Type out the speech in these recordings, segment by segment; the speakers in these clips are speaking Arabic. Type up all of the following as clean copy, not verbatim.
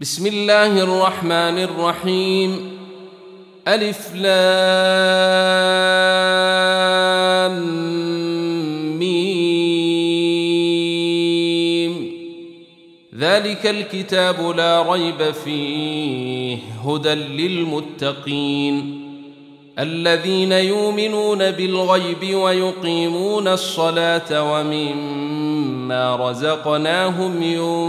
بسم الله الرحمن الرحيم. ألف لام ميم. ذلك الكتاب لا ريب فيه هدى للمتقين الذين يؤمنون بالغيب ويقيمون الصلاة ومما رزقناهم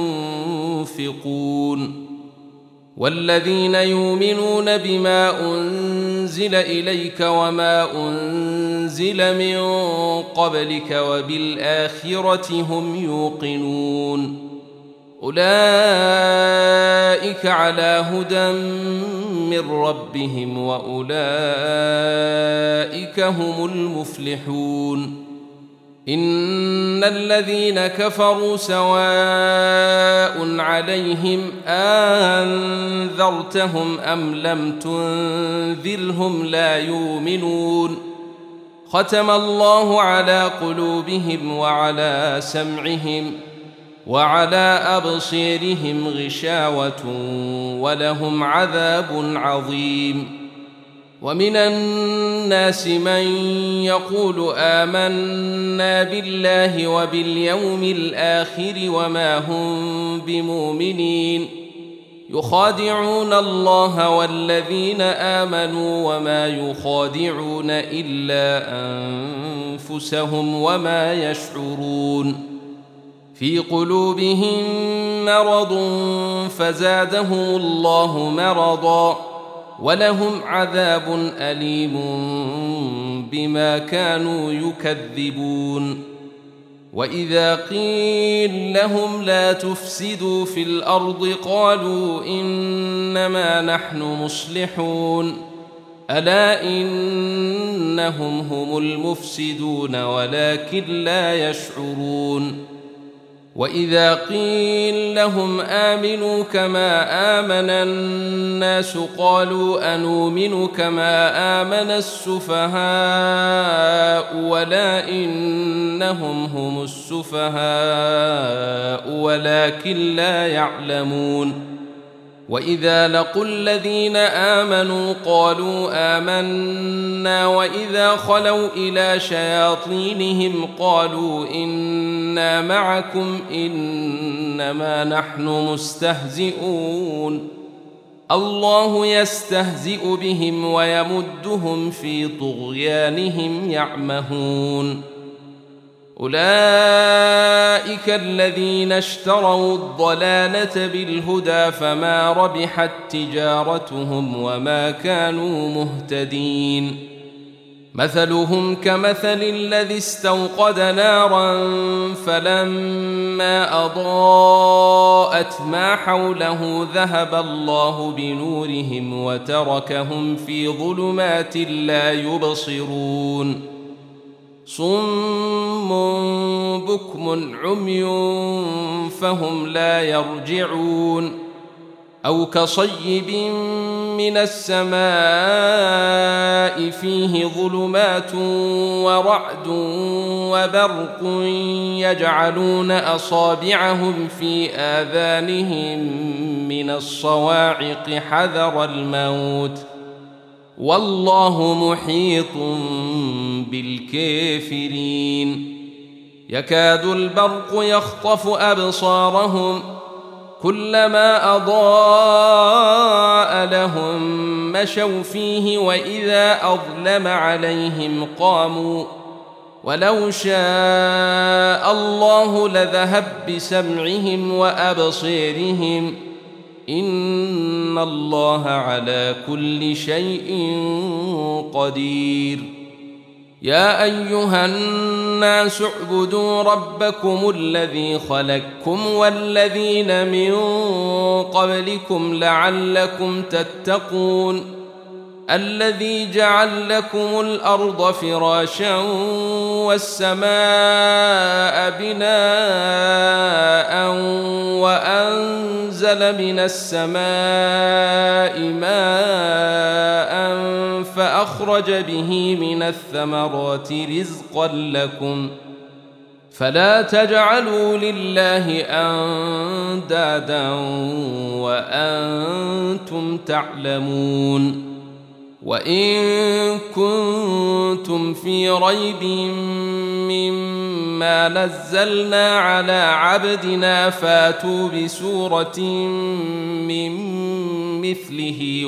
ينفقون والذين يؤمنون بما أنزل إليك وما أنزل من قبلك وبالآخرة هم يوقنون أولئك على هدى من ربهم وأولئك هم المفلحون. إن الذين كفروا سواء عليهم أنذرتهم أم لم تنذرهم لا يؤمنون. ختم الله على قلوبهم وعلى سمعهم وعلى أبصيرهم غشاوة ولهم عذاب عظيم. ومن الناس من يقول آمنا بالله وباليوم الآخر وما هم بمؤمنين يخادعون الله والذين آمنوا وما يخادعون إلا أنفسهم وما يشعرون. في قلوبهم مرض فزادهم الله مرضا ولهم عذاب أليم بما كانوا يكذبون. وإذا قيل لهم لا تفسدوا في الأرض قالوا إنما نحن مصلحون ألا إنهم هم المفسدون ولكن لا يشعرون. وإذا قيل لهم آمنوا كما آمن الناس قالوا أنؤمن كما آمن السفهاء ولا إنهم هم السفهاء ولكن لا يعلمون. وإذا لقوا الذين آمنوا قالوا آمنا وإذا خلوا إلى شياطينهم قالوا إنا معكم إنما نحن مستهزئون. الله يستهزئ بهم ويمدهم في طغيانهم يعمهون. أولئك الذين اشتروا الضلالة بالهدى فما ربحت تجارتهم وما كانوا مهتدين. مثلهم كمثل الذي استوقد نارا فلما أضاءت ما حوله ذهب الله بنورهم وتركهم في ظلمات لا يبصرون. صم بكم عمي فهم لا يرجعون. أو كصيب من السماء فيه ظلمات ورعد وبرق يجعلون أصابعهم في آذانهم من الصواعق حذر الموت والله محيط بالكافرين. يكاد البرق يخطف أبصارهم كلما أضاء لهم مشوا فيه وإذا أظلم عليهم قاموا ولو شاء الله لذهب بسمعهم وأبصيرهم إن الله على كل شيء قدير. يا أيها الناس اعبدوا ربكم الذي خلقكم والذين من قبلكم لعلكم تتقون الذي جعل لكم الأرض فراشا والسماء بناء وأنزل من السماء ماء فأخرج به من الثمرات رزقا لكم فلا تجعلوا لله أندادا وأنتم تعلمون وإن كنتم في ريب مما نزلنا على عبدنا فاتوا بسورة من مثله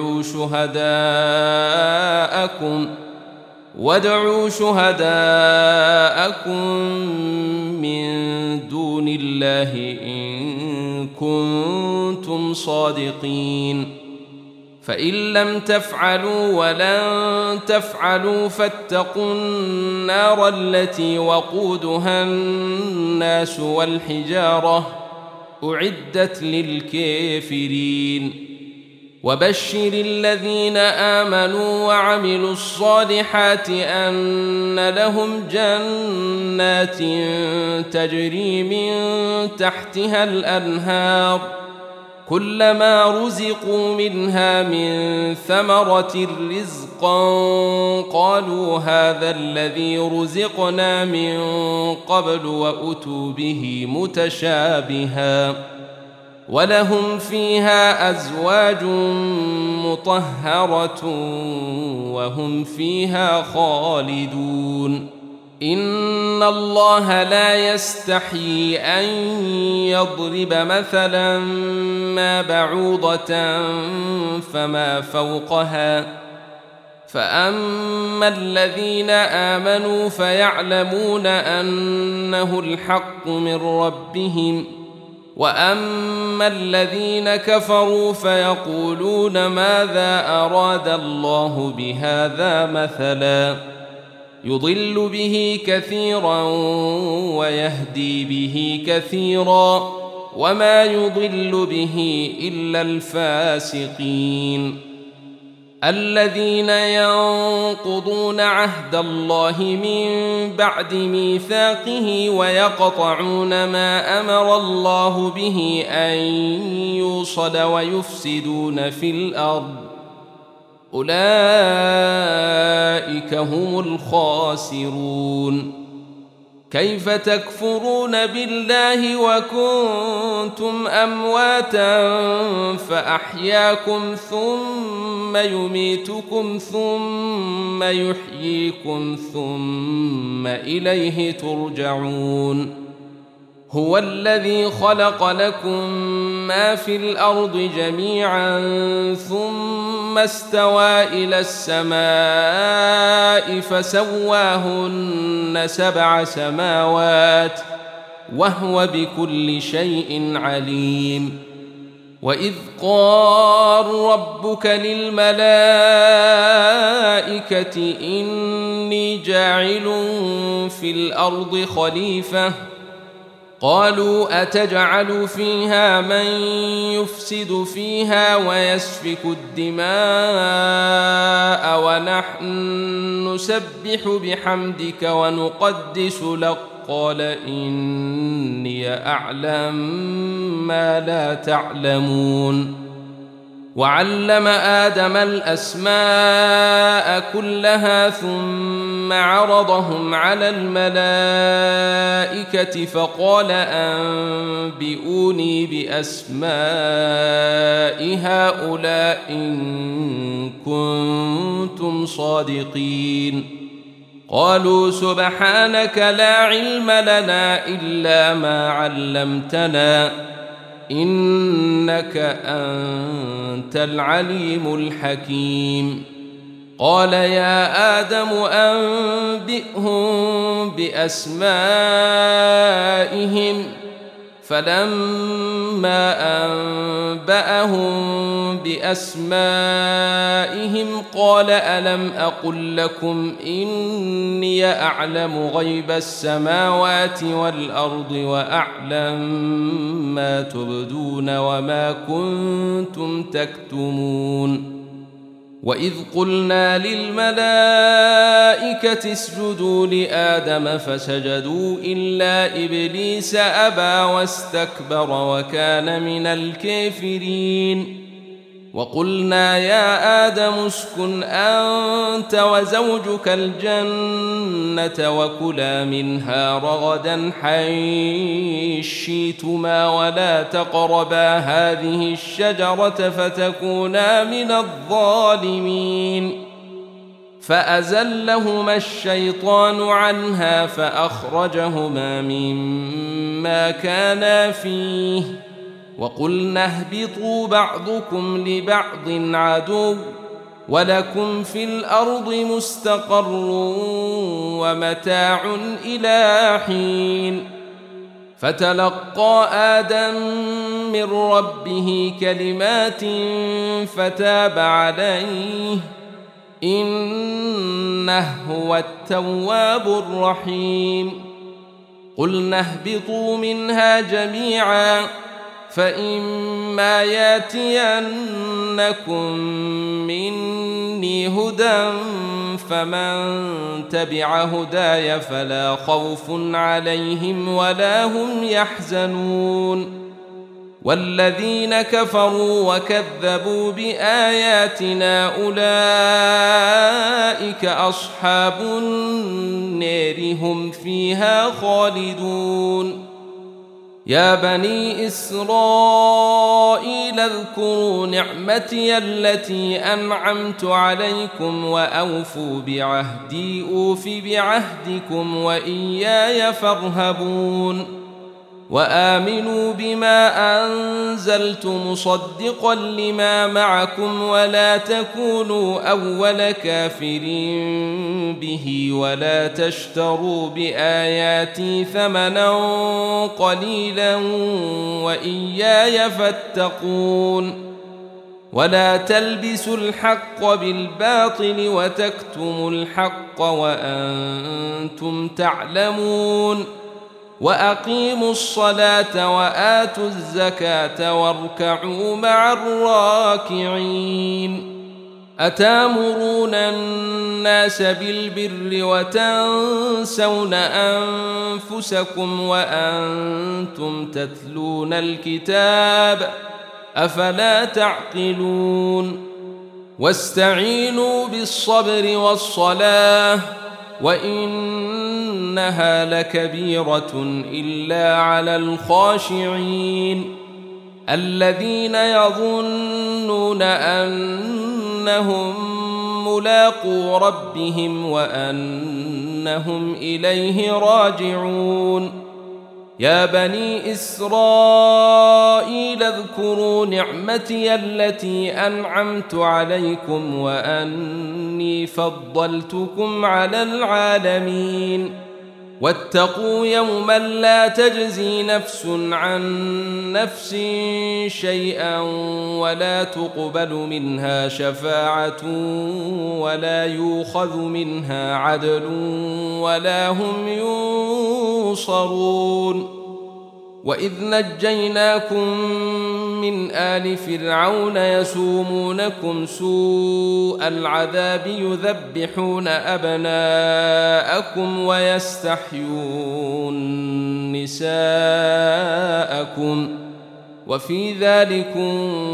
وادعوا شهداءكم من دون الله إن كنتم صادقين فإن لم تفعلوا ولن تفعلوا فاتقوا النار التي وقودها الناس والحجارة أعدت للكافرين وبشر الذين آمنوا وعملوا الصالحات أن لهم جنات تجري من تحتها الأنهار كلما رزقوا منها من ثمرة رزقا قالوا هذا الذي رزقنا من قبل وأتوا به متشابها ولهم فيها أزواج مطهرة وهم فيها خالدون إن الله لا يستحيي أن يضرب مثلا ما بعوضة فما فوقها فأما الذين آمنوا فيعلمون أنه الحق من ربهم وأما الذين كفروا فيقولون ماذا أراد الله بهذا مثلا يضل به كثيرا ويهدي به كثيرا وما يضل به إلا الفاسقين الذين ينقضون عهد الله من بعد ميثاقه ويقطعون ما أمر الله به أن يوصل ويفسدون في الأرض أولئك هم الخاسرون كيف تكفرون بالله وكنتم أمواتا فأحياكم ثم يميتكم ثم يحييكم ثم إليه ترجعون هو الذي خلق لكم ما في الأرض جميعا ثم استوى إلى السماء فسواهن 7 سماوات وهو بكل شيء عليم وإذ قال ربك للملائكة إني جاعل في الأرض خليفة قالوا أتجعل فيها من يفسد فيها ويسفك الدماء ونحن نسبح بحمدك ونقدس لك قال إني أعلم ما لا تعلمون وعلم آدم الأسماء كلها ثم عرضهم على الملائكة فقال أنبئوني بأسماء هؤلاء إن كنتم صادقين قالوا سبحانك لا علم لنا إلا ما علمتنا إنك أنت العليم الحكيم قال يا آدم أنبئهم بأسمائهم فلما أنبأهم بأسمائهم قال ألم أقل لكم إني أعلم غيب السماوات والأرض وأعلم ما تبدون وما كنتم تكتمون وإذ قلنا للملائكة اسجدوا لآدم فسجدوا إلا إبليس أبى واستكبر وكان من الكافرين وقلنا يا آدم اسكن أنت وزوجك الجنة وكلا منها رغدا حيث شئتما ولا تقربا هذه الشجرة فتكونا من الظالمين فأزلهما الشيطان عنها فأخرجهما مما كانا فيه وقلنا اهبطوا بعضكم لبعض عدو ولكم في الأرض مستقر ومتاع إلى حين فتلقى آدم من ربه كلمات فتاب عليه إنه هو التواب الرحيم قلنا اهبطوا منها جميعا فإما ياتينكم مني هدى فمن تبع هداي فلا خوف عليهم ولا هم يحزنون والذين كفروا وكذبوا بآياتنا أولئك أصحاب النار هم فيها خالدون يا بني إسرائيل اذكروا نعمتي التي أنعمت عليكم وأوفوا بعهدي أوف بعهدكم وإياي فارهبون وآمنوا بما أنزلت مصدقا لما معكم ولا تكونوا أول كافر به ولا تشتروا بآياتي ثمنا قليلا وإياي فاتقون ولا تلبسوا الحق بالباطل وتكتموا الحق وأنتم تعلمون وأقيموا الصلاة وآتوا الزكاة واركعوا مع الراكعين أتامرون الناس بالبر وتنسون أنفسكم وأنتم تتلون الكتاب أفلا تعقلون واستعينوا بالصبر والصلاة وإنها لكبيرة إلا على الخاشعين الذين يظنون أنهم ملاقو ربهم وأنهم إليه راجعون يا بني إسرائيل اذكروا نعمتي التي أنعمت عليكم وأني فضلتكم على العالمين واتقوا يوما لا تجزي نفس عن نفس شيئا ولا تقبل منها شفاعة ولا يؤخذ منها عدل ولا هم ينصرون وإذ نجيناكم من آل فرعون يسومونكم سوء العذاب يذبحون أبناءكم ويستحيون نساءكم وفي ذلكم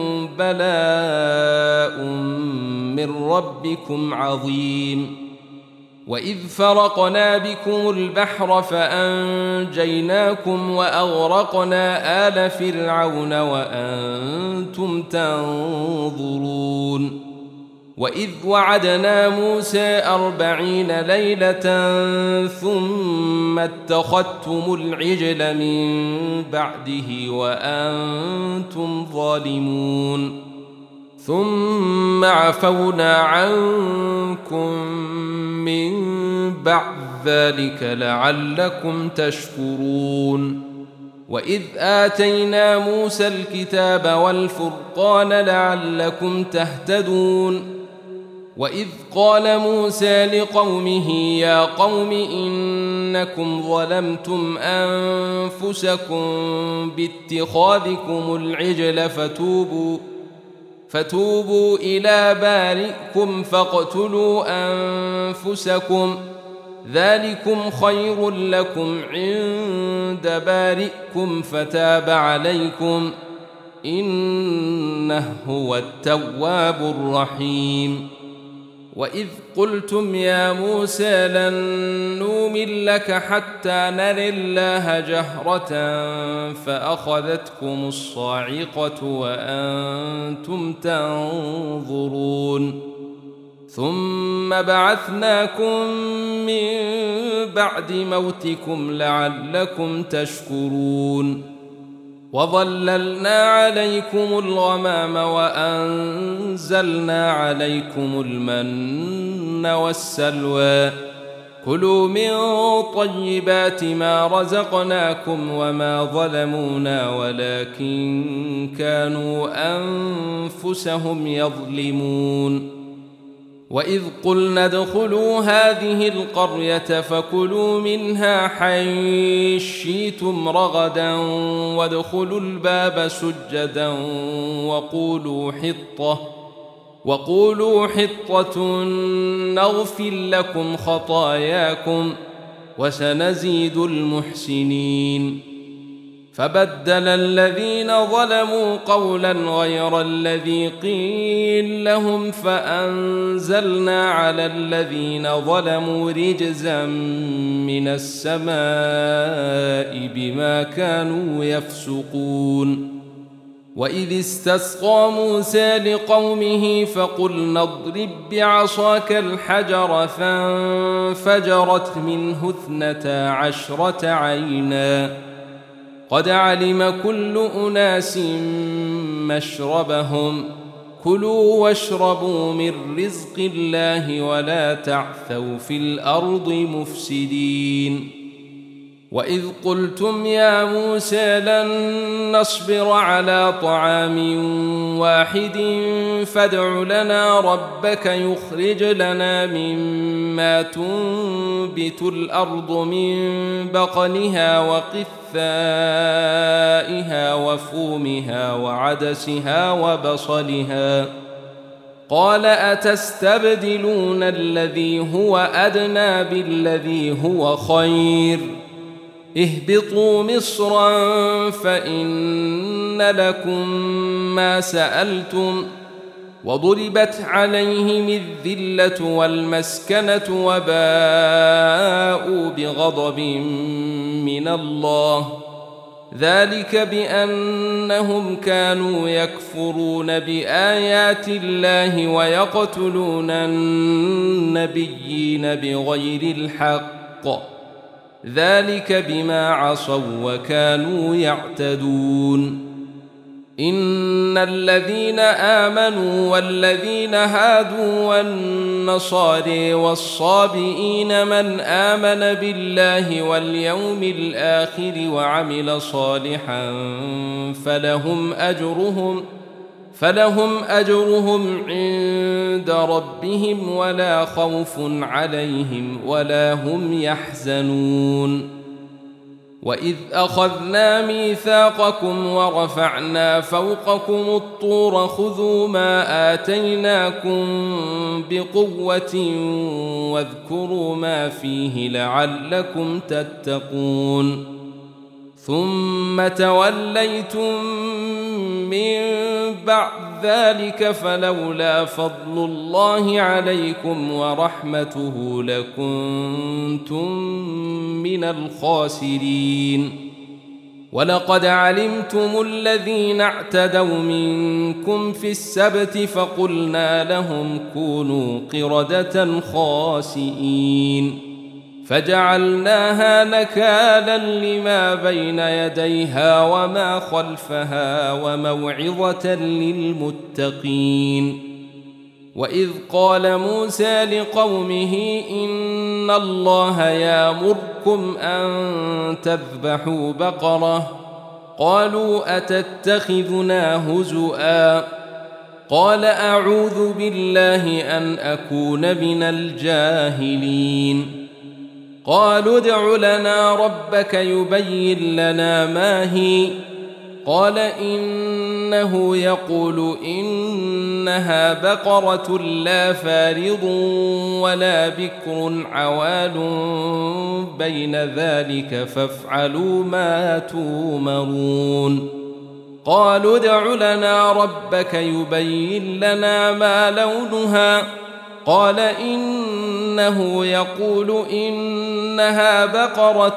بلاء من ربكم عظيم وإذ فرقنا بكم البحر فأنجيناكم وأغرقنا آل فرعون وأنتم تنظرون وإذ وعدنا موسى 40 ليلة ثم اتخذتم العجل من بعده وأنتم ظالمون ثم عفونا عنكم من بعد ذلك لعلكم تشكرون وإذ آتينا موسى الكتاب والفرقان لعلكم تهتدون وإذ قال موسى لقومه يا قوم إنكم ظلمتم أنفسكم باتخاذكم العجل فتوبوا إلى بارئكم فاقتلوا أنفسكم ذلكم خير لكم عند بارئكم فتاب عليكم إنه إنه هو التواب الرحيم وإذ قلتم يا موسى لن نؤمن لك حتى نري الله جهرة فأخذتكم الصاعقة وأنتم تنظرون ثم بعثناكم من بعد موتكم لعلكم تشكرون وظللنا عليكم الغمام وأنزلنا عليكم المن والسلوى كلوا من طيبات ما رزقناكم وما ظلمونا ولكن كانوا أنفسهم يظلمون وإذ قلنا ادخلوا هذه القرية فكلوا منها حيث شئتم رغدا وادخلوا الباب سجدا وقولوا حطة نغفر لكم خطاياكم وسنزيد المحسنين فبدل الذين ظلموا قولا غير الذي قيل لهم فأنزلنا على الذين ظلموا رجزا من السماء بما كانوا يفسقون وإذ استسقى موسى لقومه فقلنا اضرب بعصاك الحجر فانفجرت منه 12 عينا قد علم كل أناس مشربهم كلوا واشربوا من رزق الله ولا تعثوا في الأرض مفسدين وإذ قلتم يا موسى لن نصبر على طعام واحد فادع لنا ربك يخرج لنا مما تنبت الأرض من بقلها وقثائها وفومها وعدسها وبصلها قال أتستبدلون الذي هو أدنى بالذي هو خير اهبطوا مصرا فإن لكم ما سألتم وضربت عليهم الذلة والمسكنة وباءوا بغضب من الله ذلك بأنهم كانوا يكفرون بآيات الله ويقتلون النبيين بغير الحق ذلك بما عصوا وكانوا يعتدون إن الذين آمنوا والذين هادوا والنصارى والصابئين من آمن بالله واليوم الآخر وعمل صالحا فلهم أجرهم عند ربهم ولا خوف عليهم ولا هم يحزنون وإذ أخذنا ميثاقكم ورفعنا فوقكم الطور خذوا ما آتيناكم بقوة واذكروا ما فيه لعلكم تتقون ثم توليتم من بعد ذلك فلولا فضل الله عليكم ورحمته لكنتم من الخاسرين ولقد علمتم الذين اعتدوا منكم في السبت فقلنا لهم كونوا قردة خاسئين فجعلناها نكالا لما بين يديها وما خلفها وموعظة للمتقين وإذ قال موسى لقومه إن الله يأمركم أن تذبحوا بقرة قالوا أتتخذنا هزؤا قال أعوذ بالله أن أكون من الجاهلين قالوا ادع لنا ربك يبين لنا ما هي قال إنه يقول إنها بقرة لا فارض ولا بكر عوان بين ذلك فافعلوا ما تؤمرون قالوا ادع لنا ربك يبين لنا ما لونها قال إنه يقول إنها بقرة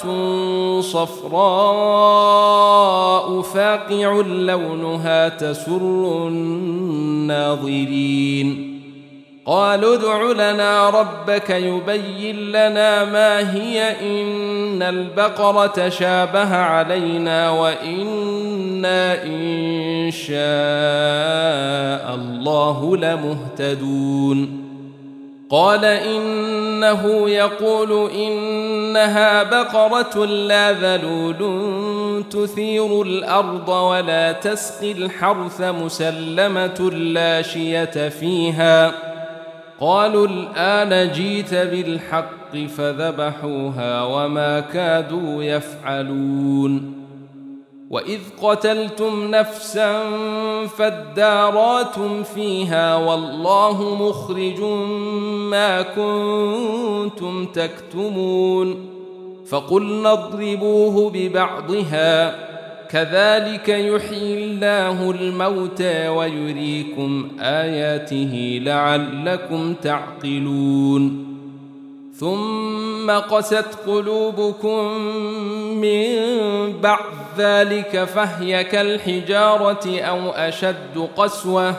صفراء فاقع لونها تسر الناظرين قالوا ادع لنا ربك يبين لنا ما هي إن البقرة شابه علينا وإنا إن شاء الله لمهتدون قال إنه يقول إنها بقرة لا ذلول تثير الأرض ولا تسقي الحرث مسلمة لا شية فيها قالوا الآن جيت بالحق فذبحوها وما كادوا يفعلون وإذ قتلتم نفسا فادارأتم فيها والله مخرج ما كنتم تكتمون فقلنا اضربوه ببعضها كذلك يحيي الله الموتى ويريكم آياته لعلكم تعقلون ثم قست قلوبكم من بعد ذلك فهي كالحجارة أو أشد قسوة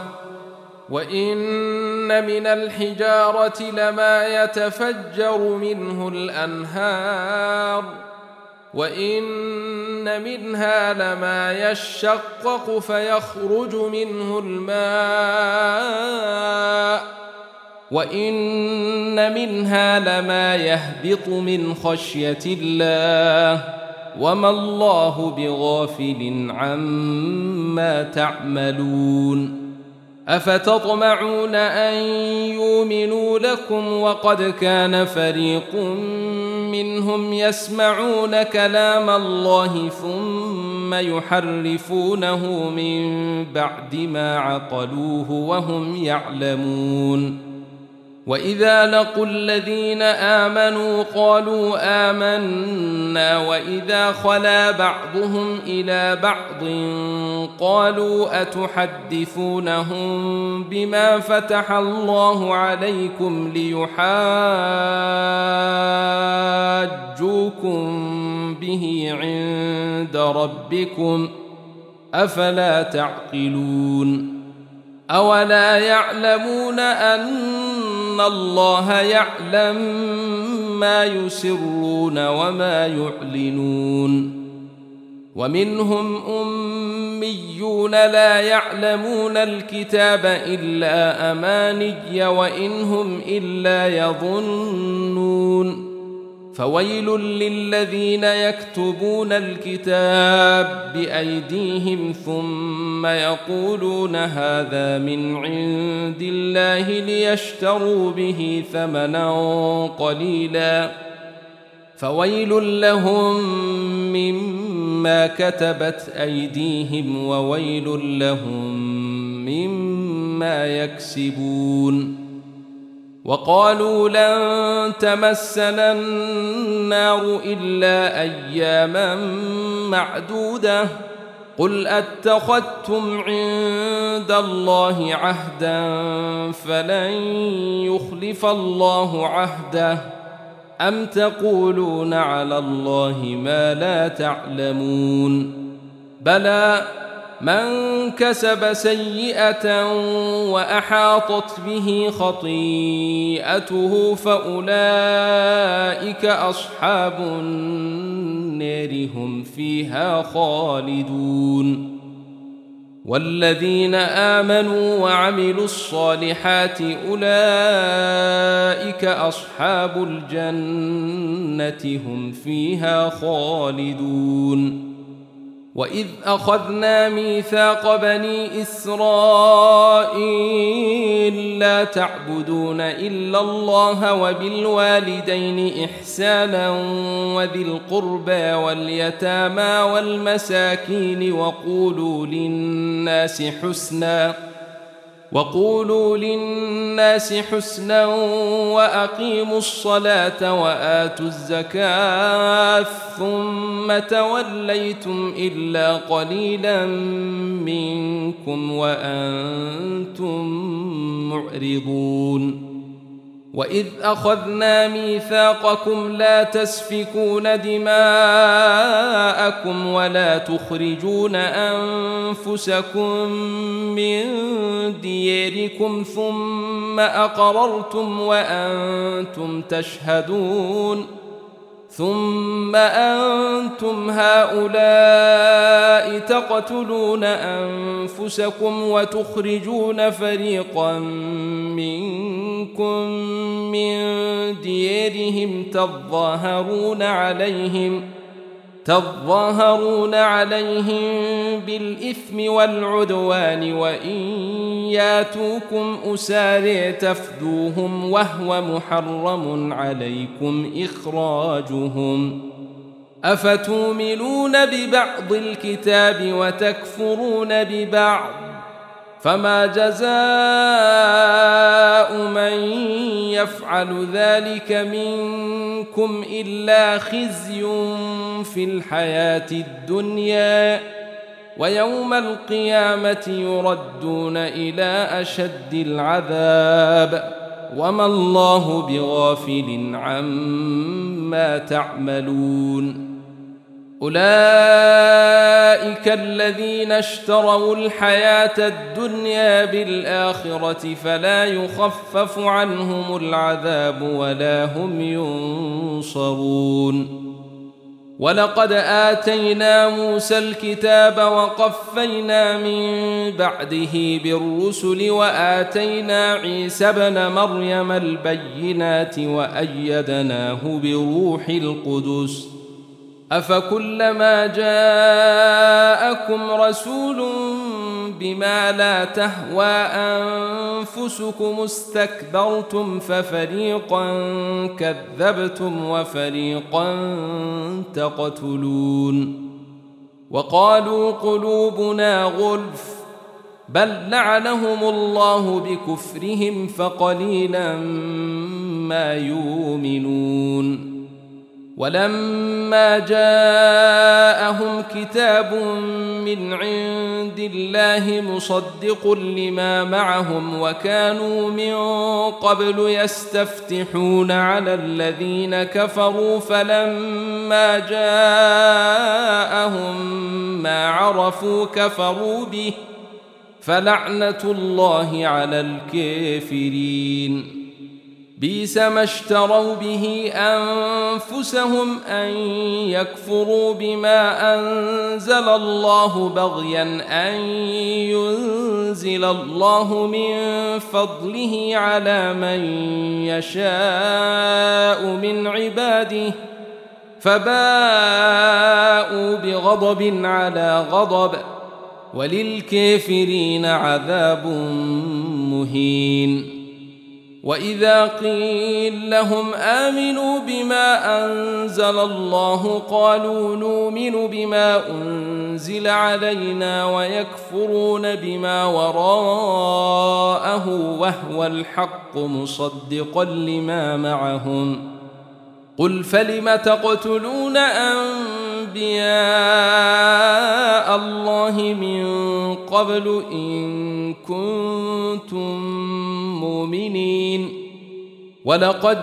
وإن من الحجارة لما يتفجر منه الأنهار وإن منها لما يشقق فيخرج منه الماء وإن منها لما يهبط من خشية الله وما الله بغافل عما تعملون أفتطمعون أن يؤمنوا لكم وقد كان فريق منهم يسمعون كلام الله ثم يحرفونه من بعد ما عقلوه وهم يعلمون وإذا لقوا الذين آمنوا قالوا آمنا وإذا خلا بعضهم إلى بعض قالوا أتحدثونهم بما فتح الله عليكم ليحاجوكم به عند ربكم أفلا تعقلون أولا يعلمون أن الله يعلم ما يسرون وما يعلنون ومنهم أميون لا يعلمون الكتاب إلا أماني وإن هم إلا يظنون فويل للذين يكتبون الكتاب بأيديهم ثم يقولون هذا من عند الله ليشتروا به ثمنا قليلا فويل لهم مما كتبت أيديهم وويل لهم مما يكسبون وقالوا لن تمسنا النار إلا أياما معدودة قل أتخذتم عند الله عهدا فلن يخلف الله عهده أم تقولون على الله ما لا تعلمون بلى من كسب سيئة وأحاطت به خطيئته فأولئك أصحاب النار هم فيها خالدون والذين آمنوا وعملوا الصالحات أولئك أصحاب الجنة هم فيها خالدون وإذ أخذنا ميثاق بني إسرائيل لا تعبدون إلا الله وبالوالدين إحسانا وذي القربى واليتامى والمساكين وقولوا للناس حسنا وقولوا للناس حسنا وأقيموا الصلاة وآتوا الزكاة ثم توليتم إلا قليلا منكم وأنتم معرضون وإذ أخذنا ميثاقكم لا تسفكون دماءكم ولا تخرجون أنفسكم من دياركم ثم أقررتم وأنتم تشهدون ثم أنتم هؤلاء تقتلون أنفسكم وتخرجون فريقا منكم من ديارهم تظاهرون عليهم بالإثم والعدوان وإن ياتوكم أسارى تفدوهم وهو محرم عليكم إخراجهم أفتؤمنون ببعض الكتاب وتكفرون ببعض فما جزاء من يفعل ذلك منكم إلا خزي في الحياة الدنيا ويوم القيامة يردون إلى أشد العذاب وما الله بغافل عما تعملون أولئك الذين اشتروا الحياة الدنيا بالآخرة فلا يخفف عنهم العذاب ولا هم ينصرون ولقد آتينا موسى الكتاب وقفينا من بعده بالرسل وآتينا عيسى ابن مريم البينات وأيدناه بروح القدس أفكلما جاءكم رسول بما لا تهوى أنفسكم استكبرتم ففريقا كذبتم وفريقا تقتلون وقالوا قلوبنا غلف بل لعنهم الله بكفرهم فقليلا ما يؤمنون ولما جاءهم كتاب من عند الله مصدق لما معهم وكانوا من قبل يستفتحون على الذين كفروا فلما جاءهم ما عرفوا كفروا به فلعنة الله على الكافرين بئس ما اشتروا به أنفسهم أن يكفروا بما أنزل الله بغيا أن ينزل الله من فضله على من يشاء من عباده فباءوا بغضب على غضب وللكافرين عذاب مهين وإذا قيل لهم آمنوا بما أنزل الله قالوا نؤمن بما أنزل علينا ويكفرون بما وراءه وهو الحق مصدقا لما معهم قل فلم تقتلون أنبياء الله من قبل إن كنتم مؤمنين ولقد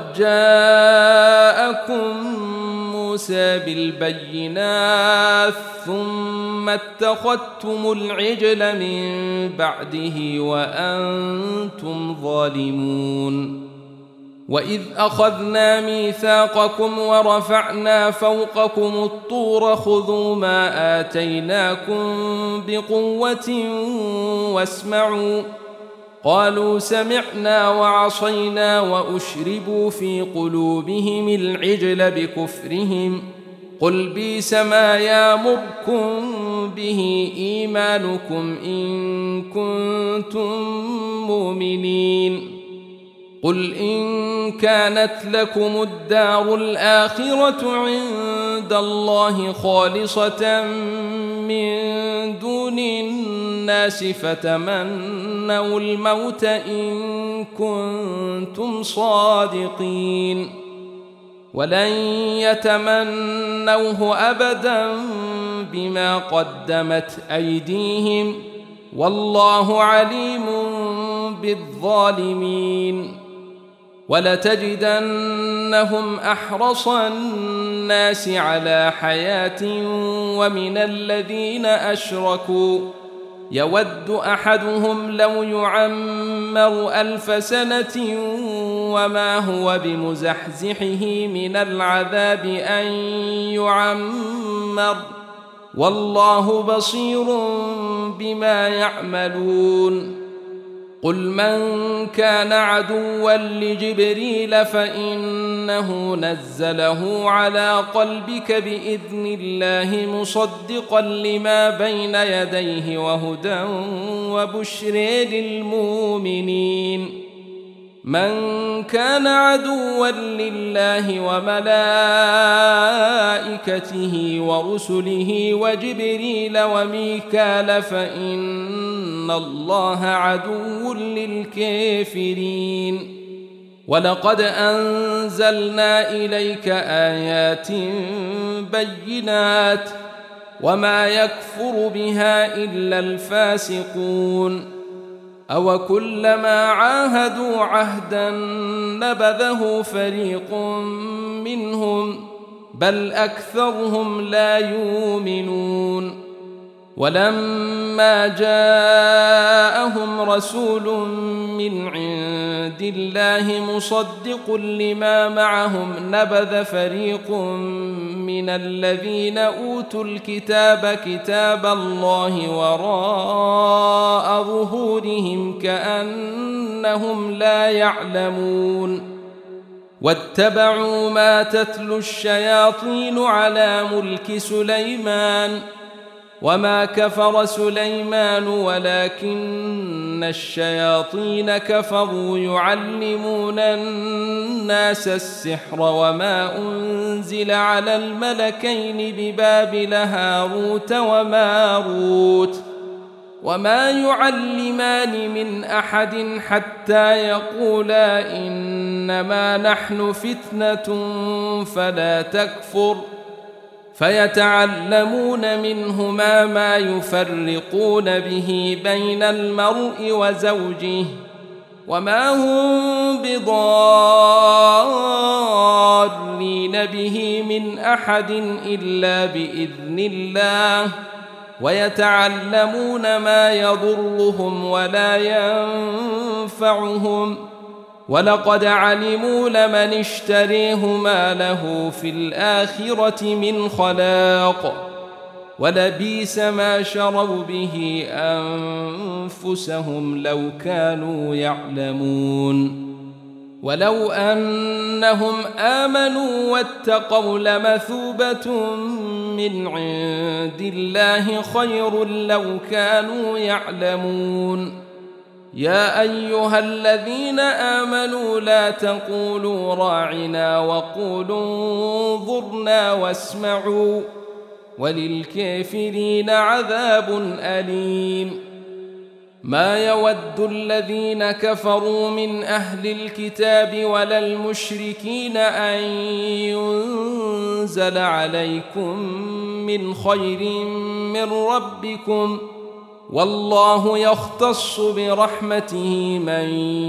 جاءكم موسى بالبينات ثم اتخذتم العجل من بعده وأنتم ظالمون وإذ أخذنا ميثاقكم ورفعنا فوقكم الطور خذوا ما آتيناكم بقوة واسمعوا قالوا سمعنا وعصينا وأشربوا في قلوبهم العجل بكفرهم قل بئس ما يأمركم به إيمانكم إن كنتم مؤمنين قل إن كانت لكم الدار الآخرة عند الله خالصة من دون الناس فتمنوا الموت إن كنتم صادقين ولن يتمنوه أبدا بما قدمت أيديهم والله عليم بالظالمين ولتجدنهم أحرص الناس على حياة ومن الذين أشركوا يود أحدهم لو يعمر 1000 سنة وما هو بمزحزحه من العذاب أن يعمر والله بصير بما يعملون قل من كان عدوا لجبريل فإنه نزله على قلبك بإذن الله مصدقا لما بين يديه وهدى وبشر للمؤمنين من كان عدوا لله وملائكته ورسله وجبريل وميكال فإن الله عدو للكافرين ولقد أنزلنا إليك آيات بينات وما يكفر بها إلا الفاسقون أو كلما عاهدوا عهدا نبذه فريق منهم بل أكثرهم لا يؤمنون ولما جاءهم رسول من عند الله مصدق لما معهم نبذ فريق من الذين أوتوا الكتاب كتاب الله وراء ظهورهم كأنهم لا يعلمون واتبعوا ما تتلو الشياطين على ملك سليمان وما كفر سليمان ولكن الشياطين كفروا يعلمون الناس السحر وما أنزل على الملكين ببابل هاروت وماروت وما يعلمان من أحد حتى يقولا إنما نحن فتنة فلا تكفر فيتعلمون منهما ما يفرقون به بين المرء وزوجه وما هم بضارين به من أحد إلا بإذن الله ويتعلمون ما يضرهم ولا ينفعهم ولقد علموا لمن اشتريه ما له في الآخرة من خلاق ولبئس ما شروا به أنفسهم لو كانوا يعلمون ولو أنهم آمنوا واتقوا لمثوبة من عند الله خير لو كانوا يعلمون يا أيها الذين آمنوا لا تقولوا راعنا وقولوا انظرنا واسمعوا وللكافرين عذاب أليم ما يود الذين كفروا من أهل الكتاب ولا المشركين أن ينزل عليكم من خير من ربكم والله يختص برحمته من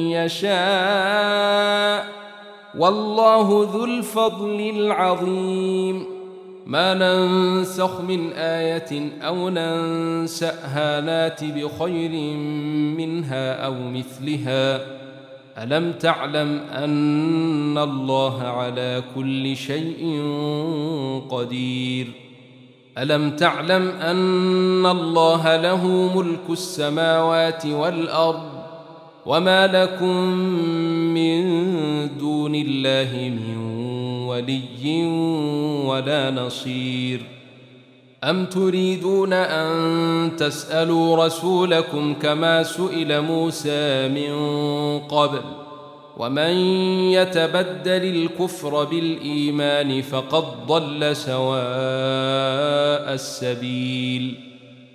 يشاء والله ذو الفضل العظيم ما ننسخ من آية أو ننسأها نات بخير منها أو مثلها ألم تعلم أن الله على كل شيء قدير ألم تعلم أن الله له ملك السماوات والأرض وما لكم من دون الله من ولي ولا نصير أم تريدون أن تسألوا رسولكم كما سئل موسى من قبل ومن يتبدل الكفر بالإيمان فقد ضل سواء السبيل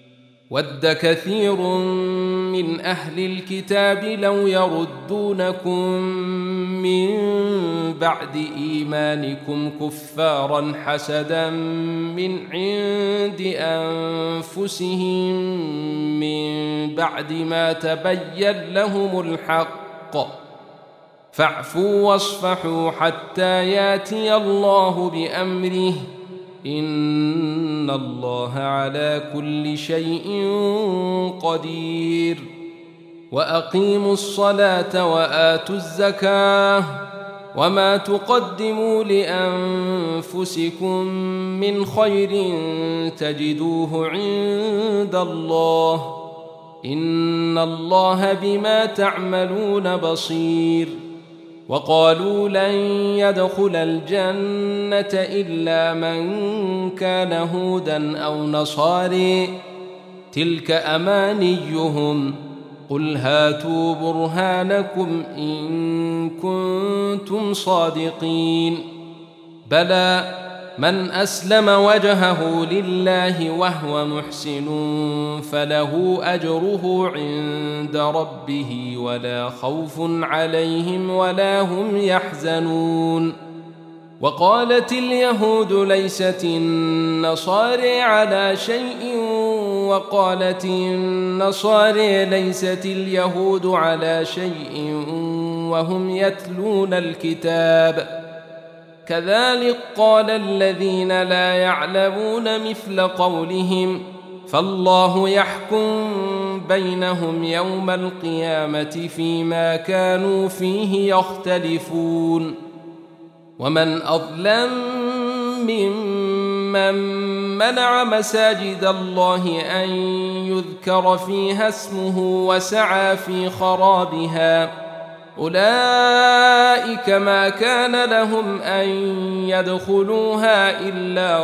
ود كثير من أهل الكتاب لو يردونكم من بعد إيمانكم كفارا حسدا من عند أنفسهم من بعد ما تبين لهم الحق فاعفوا واصفحوا حتى ياتي الله بأمره إن الله على كل شيء قدير وأقيموا الصلاة وآتوا الزكاة وما تقدموا لأنفسكم من خير تجدوه عند الله إن الله بما تعملون بصير وقالوا لن يدخل الجنة إلا من كان هودا أو نصاري تلك أمانيهم قل هاتوا برهانكم إن كنتم صادقين بلى من أسلم وجهه لله وهو محسن فله أجره عند ربه ولا خوف عليهم ولا هم يحزنون وقالت اليهود ليست النصارى على شيء وقالت النصارى ليست اليهود على شيء وهم يتلون الكتاب كذلك قال الذين لا يعلمون مثل قولهم فالله يحكم بينهم يوم القيامة فيما كانوا فيه يختلفون ومن أظلم ممن منع مساجد الله أن يذكر فيها اسمه وسعى في خرابها أولئك ما كان لهم أن يدخلوها إلا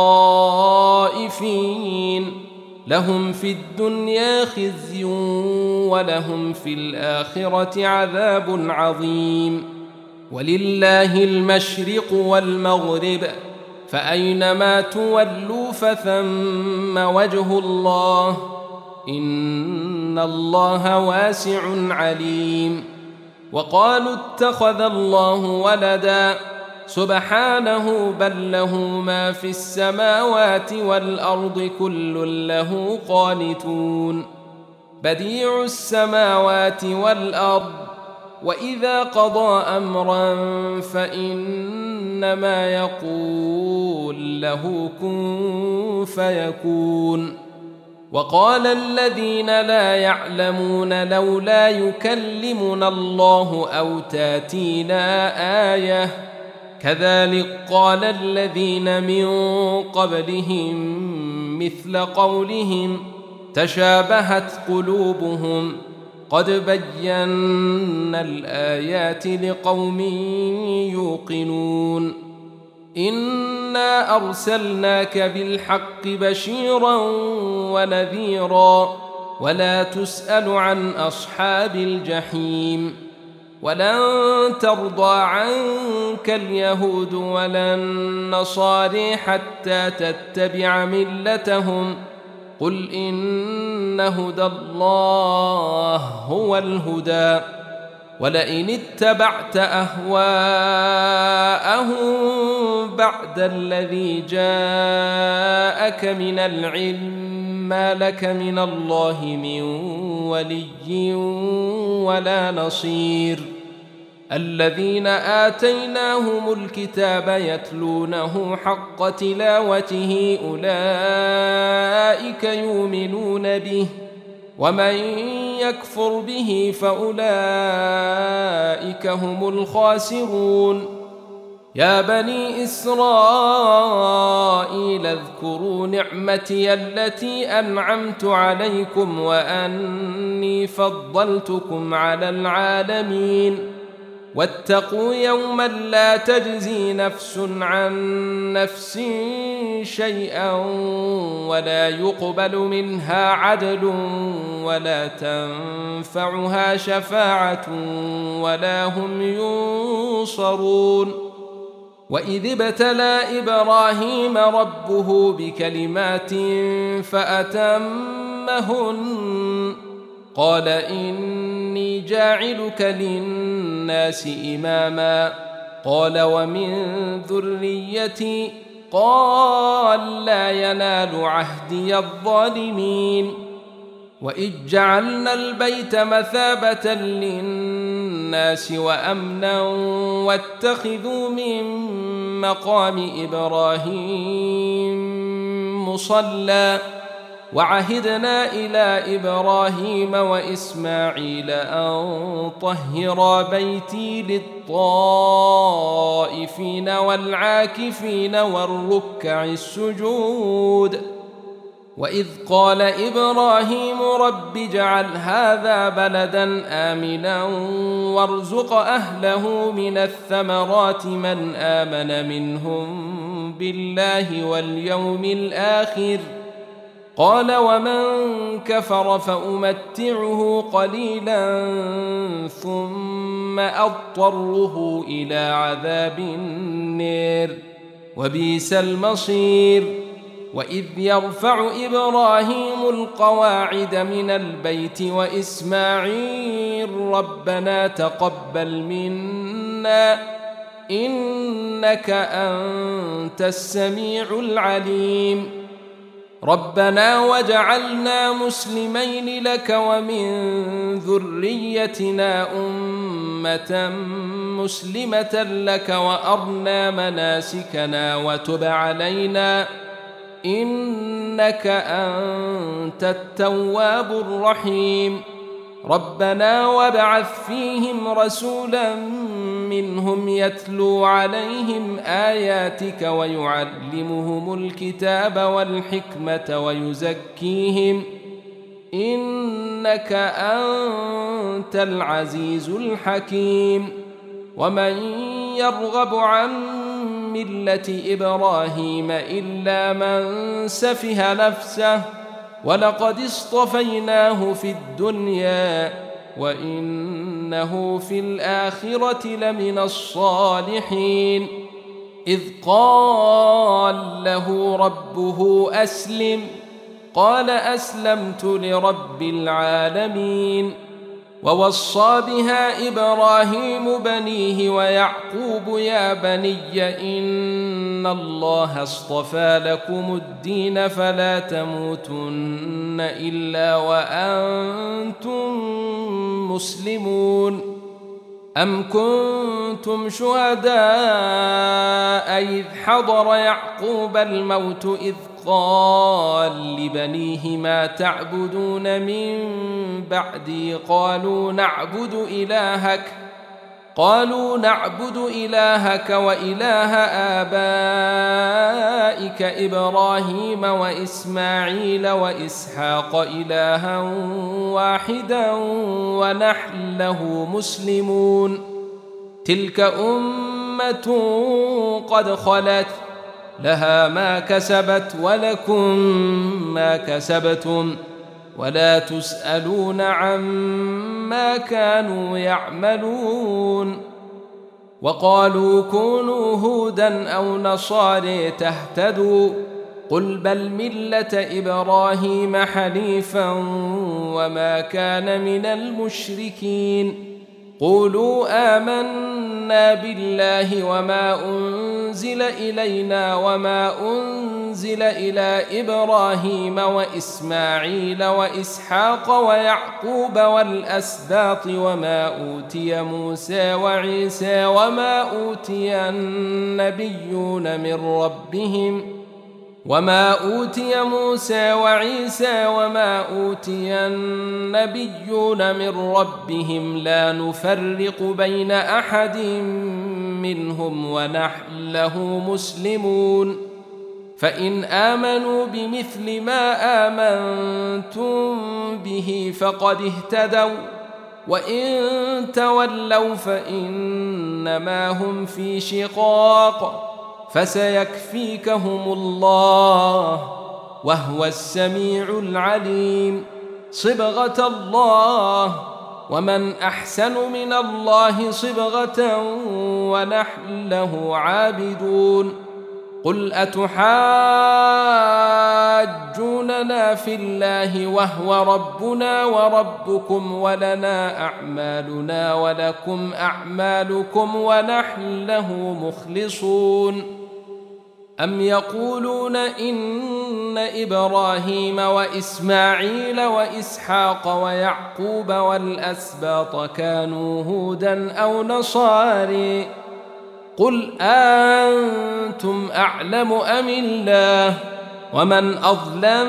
خائفين لهم في الدنيا خزي ولهم في الآخرة عذاب عظيم ولله المشرق والمغرب فأينما تولوا فثم وجه الله إن الله واسع عليم وقالوا اتخذ الله ولدا سبحانه بل له ما في السماوات والأرض كل له قانتون بديع السماوات والأرض وإذا قضى أمرا فإنما يقول له كن فيكون وقال الذين لا يعلمون لولا يكلمنا الله أو تاتينا آية كذلك قال الذين من قبلهم مثل قولهم تشابهت قلوبهم قد بينا الآيات لقوم يوقنون إنا أرسلناك بالحق بشيرا ونذيرا ولا تسأل عن أصحاب الجحيم ولن ترضى عنك اليهود ولا النصارى حتى تتبع ملتهم قل إن هدى الله هو الهدى ولئن اتبعت أهواءهم بعد الذي جاءك من العلم ما لك من الله من ولي ولا نصير الذين آتيناهم الكتاب يتلونه حق تلاوته أولئك يؤمنون به ومن يكفر به فأولئك هم الخاسرون يا بني إسرائيل اذكروا نعمتي التي أنعمت عليكم وأني فضلتكم على العالمين واتقوا يوما لا تجزي نفس عن نفس شيئا ولا يقبل منها عدل ولا تنفعها شفاعة ولا هم ينصرون وإذ ابتلى إبراهيم ربه بكلمات فأتمهن أمهن قال إني جاعلك للناس إماما قال ومن ذريتي قال لا ينال عهدي الظالمين وإذ جعلنا البيت مثابة للناس وأمنا واتخذوا من مقام إبراهيم مصلى وعهدنا إلى إبراهيم وإسماعيل أن طهرا بيتي للطائفين والعاكفين والركع السجود وإذ قال إبراهيم رب اجعل هذا بلدا آمنا وارزق أهله من الثمرات من آمن منهم بالله واليوم الآخر قال ومن كفر فأمتعه قليلا ثم أضطره إلى عذاب النار وبئس المصير وإذ يرفع إبراهيم القواعد من البيت وإسماعيل ربنا تقبل منا إنك أنت السميع العليم ربنا وجعلنا مسلمين لك ومن ذريتنا أمة مسلمة لك وأرنا مناسكنا وتب علينا إنك أنت التواب الرحيم ربنا وابعث فيهم رسولا منهم يتلو عليهم آياتك ويعلمهم الكتاب والحكمة ويزكيهم إنك أنت العزيز الحكيم ومن يرغب عن ملة إبراهيم إلا من سفه نفسه ولقد اصطفيناه في الدنيا وإنه في الآخرة لمن الصالحين إذ قال له ربه أسلم قال أسلمت لرب العالمين ووصى بها إبراهيم بنيه ويعقوب يا بني إن الله اصطفى لكم الدين فلا تموتن إلا وأنتم مسلمون أم كنتم شهداء إذ حضر يعقوب الموت إذ قال لبنيه ما تعبدون من بعدي قالوا نعبد إلهك وإله آبائك إبراهيم وإسماعيل وإسحاق إلها واحدا ونحن له مسلمون تلك أمة قد خلت لها ما كسبت ولكم ما كسبتم ولا تسألون عما كانوا يعملون وقالوا كونوا هودا أو نصارى تهتدوا قل بل ملة إبراهيم حنيفا وما كان من المشركين قولوا آمنا بالله وما أنزل إلينا وما أنزل إلى إبراهيم وإسماعيل وإسحاق ويعقوب والأسباط وما أوتي موسى وعيسى وما أوتي النبيون من ربهم لا نفرق بين أحد منهم ونحن له مسلمون فإن آمنوا بمثل ما آمنتم به فقد اهتدوا وإن تولوا فإنما هم في شقاق فسيكفيكهم الله وهو السميع العليم صبغة الله ومن أحسن من الله صبغة ونحن له عابدون قل أتحاجوننا في الله وهو ربنا وربكم ولنا أعمالنا ولكم أعمالكم ونحن له مخلصون أم يقولون إن إبراهيم وإسماعيل وإسحاق ويعقوب والأسباط كانوا هودا أو نصاري قل أنتم أعلم أم الله ومن أظلم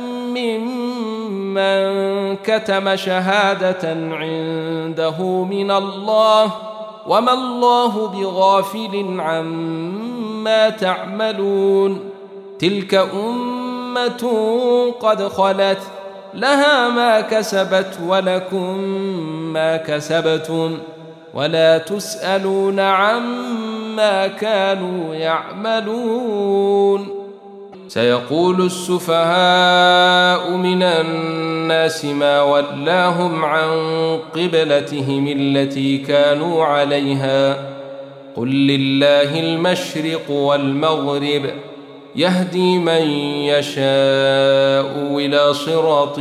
ممن كتم شهادة عنده من الله وما الله بغافل عما تعملون تلك أمة قد خلت لها ما كسبت ولكم ما كسبتم ولا تسألون عما كانوا يعملون سيقول السفهاء من الناس ما ولاهم عن قبلتهم التي كانوا عليها قل لله المشرق والمغرب يهدي من يشاء إلى صراط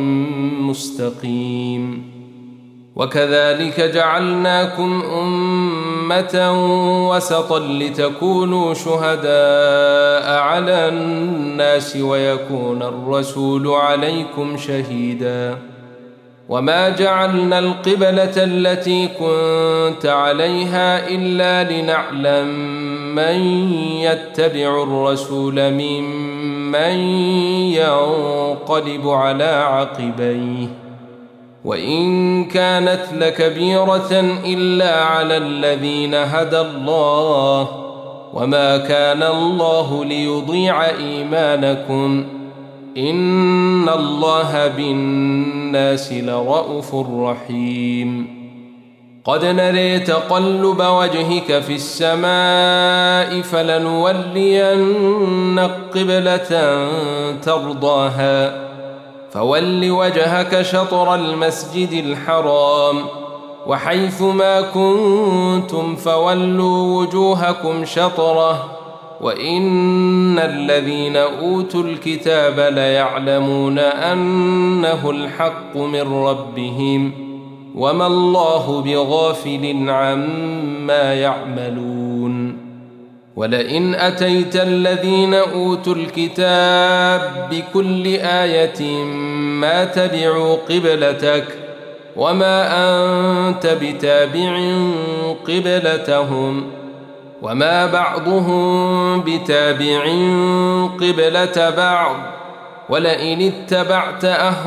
مستقيم وكذلك جعلناكم أمة وسطا لتكونوا شهداء على الناس ويكون الرسول عليكم شهيدا وما جعلنا القبلة التي كنت عليها إلا لنعلم من يتبع الرسول ممن ينقلب على عقبيه وإن كانت لكبيرة إلا على الذين هدى الله وما كان الله ليضيع إيمانكم إن الله بالناس لرءوف رحيم قد نري تقلب وجهك في السماء فلنولينك قبلة ترضاها فول وجهك شطر المسجد الحرام وحيث ما كنتم فولوا وجوهكم شطره وإن الذين أوتوا الكتاب ليعلمون أنه الحق من ربهم وما الله بغافل عما يعملون ولئن أتيت الذين أوتوا الكتاب بكل آية ما تبعوا قبلتك وما أنت بتابع قبلتهم وما بعضهم بتابع قبلة بعض ولئن اتبعت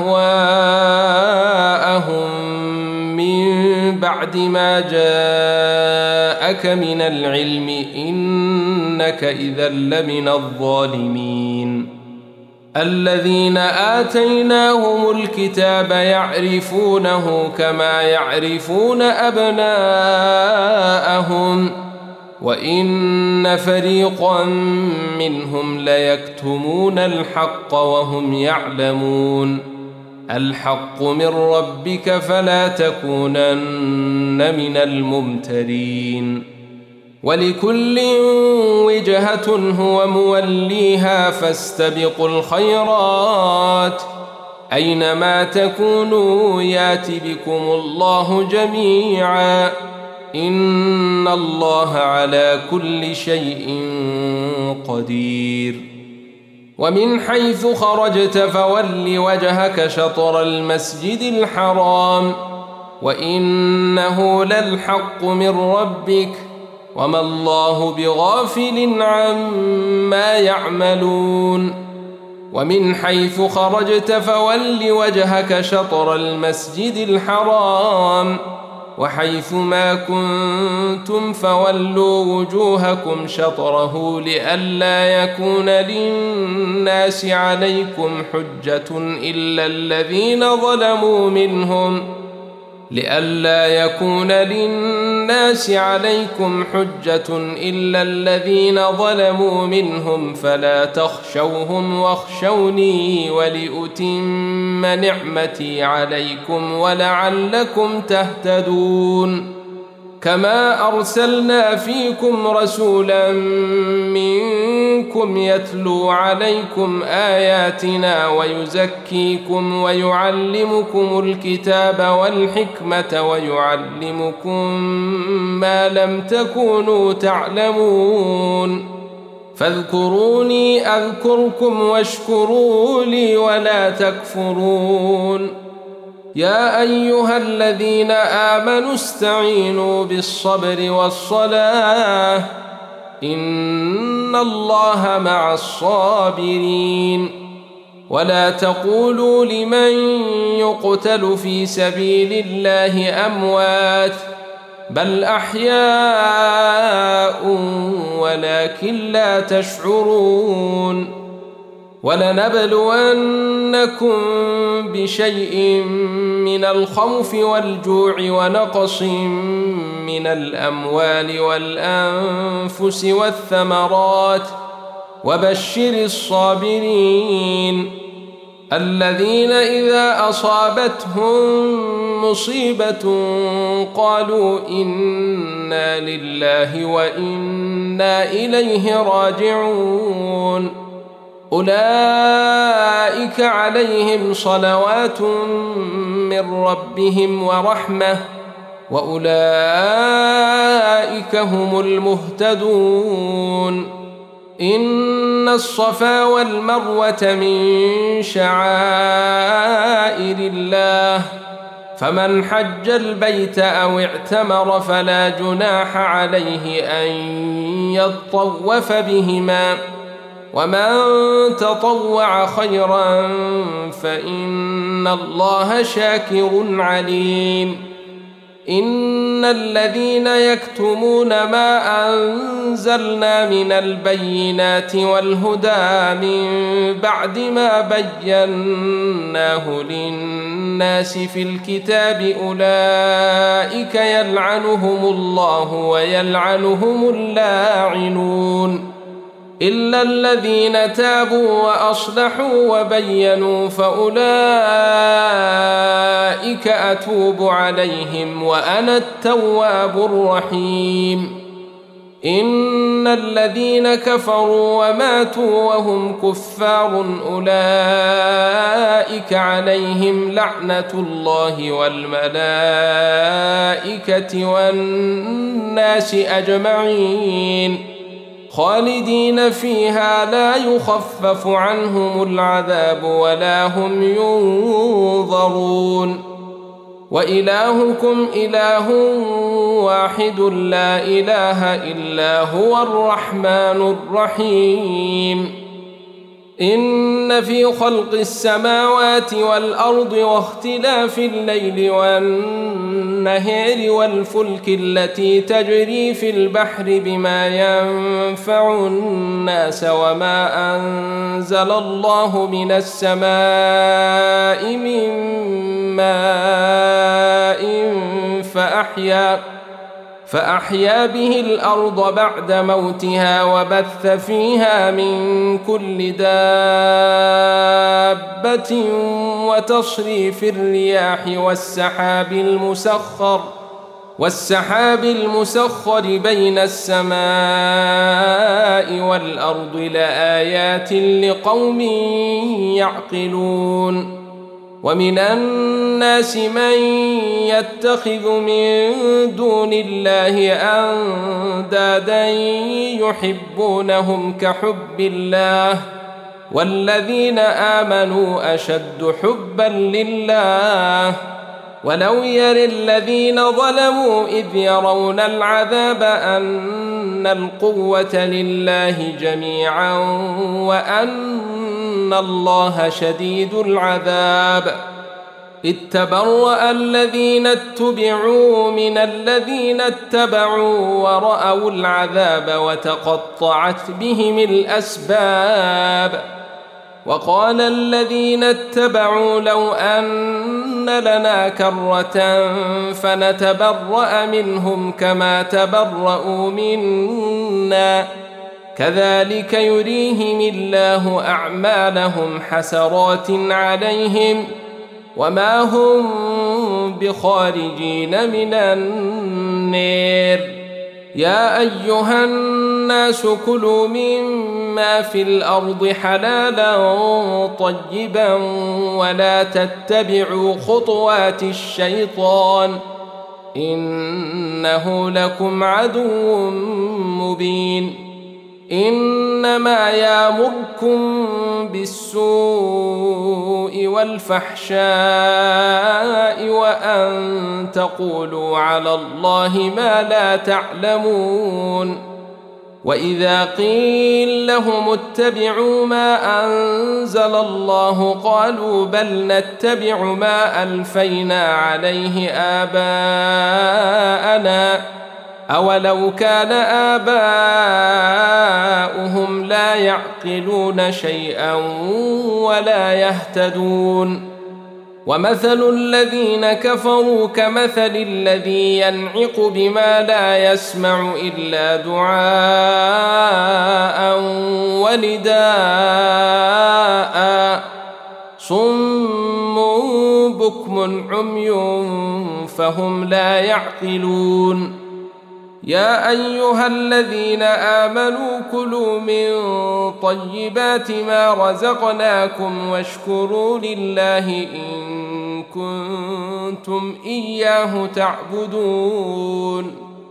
أهواءهم من بعد ما جاءك من العلم إنك إذا لمن الظالمين الذين آتيناهم الكتاب يعرفونه كما يعرفون أبناءهم وإن فريقا منهم ليكتمون الحق وهم يعلمون الحق من ربك فلا تكونن من الممترين ولكل وجهة هو موليها فاستبقوا الخيرات أينما تكونوا يات بكم الله جميعا إن الله على كل شيء قدير ومن حيث خرجت فول وجهك شطر المسجد الحرام وإنه للحق من ربك وما الله بغافل عما يعملون ومن حيث خرجت فول وجهك شطر المسجد الحرام وحيث ما كنتم فولوا وجوهكم شطره لئلا يكون للناس عليكم حجة إلا الذين ظلموا منهم فلا تخشوهم واخشوني ولأتم نعمتي عليكم ولعلكم تهتدون كما أرسلنا فيكم رسولا منكم يتلو عليكم آياتنا ويزكيكم ويعلمكم الكتاب والحكمة ويعلمكم ما لم تكونوا تعلمون فاذكروني أذكركم واشكروا لي ولا تكفرون يا أيها الذين آمنوا استعينوا بالصبر والصلاة إن الله مع الصابرين ولا تقولوا لمن يقتل في سبيل الله أموات بل أحياء ولكن لا تشعرون ولنبلونكم بشيء من الخوف والجوع ونقص من الأموال والأنفس والثمرات وبشر الصابرين الذين إذا أصابتهم مصيبة قالوا إنا لله وإنا إليه راجعون أولئك عليهم صلوات من ربهم ورحمة وأولئك هم المهتدون إن الصفا والمروة من شعائر الله فمن حج البيت أو اعتمر فلا جناح عليه أن يطوف بهما ومن تطوع خيرا فإن الله شاكر عليم إن الذين يكتمون ما أنزلنا من البينات والهدى من بعد ما بيناه للناس في الكتاب أولئك يلعنهم الله ويلعنهم اللاعنون إلا الذين تابوا وأصلحوا وبينوا فأولئك أتوب عليهم وأنا التواب الرحيم إن الذين كفروا وماتوا وهم كفار أولئك عليهم لعنة الله والملائكة والناس أجمعين خالدين فيها لا يخفف عنهم العذاب ولا هم ينظرون وإلهكم إله واحد لا إله إلا هو الرحمن الرحيم إن في خلق السماوات والأرض واختلاف الليل والنهار والفلك التي تجري في البحر بما ينفع الناس وما أنزل الله من السماء من ماء فأحيا به الأرض بعد موتها وبث فيها من كل دابة وتصريف الرياح والسحاب المسخر بين السماء والأرض لآيات لقوم يعقلون ومن الناس من يتخذ من دون الله أندادا يحبونهم كحب الله والذين آمنوا أشد حبا لله ولو يرى الذين ظلموا إذ يرون العذاب أن القوة لله جميعا وأن الله شديد العذاب إذ تبرأ الذين اتبعوا من الذين اتبعوا ورأوا العذاب وتقطعت بهم الأسباب وقال الذين اتبعوا لو أن لنا كرة فنتبرأ منهم كما تبرأوا منا كذلك يريهم الله أعمالهم حسرات عليهم وما هم بخارجين من النار. يا أيها الناس كلوا مما في الأرض حلالا طيبا ولا تتبعوا خطوات الشيطان إنه لكم عدو مبين. إنما يأمركم بالسوء والفحشاء وأن تقولوا على الله ما لا تعلمون. وإذا قيل لهم اتبعوا ما أنزل الله قالوا بل نتبع ما ألفينا عليه آباءنا أولو كان آباؤهم لا يعقلون شيئا ولا يهتدون. ومثل الذين كفروا كمثل الذي ينعق بما لا يسمع إلا دعاء ونداء صم بكم عمي فهم لا يعقلون. يا أيها الذين آمنوا كلوا من طيبات ما رزقناكم واشكروا لله إن كنتم إياه تعبدون.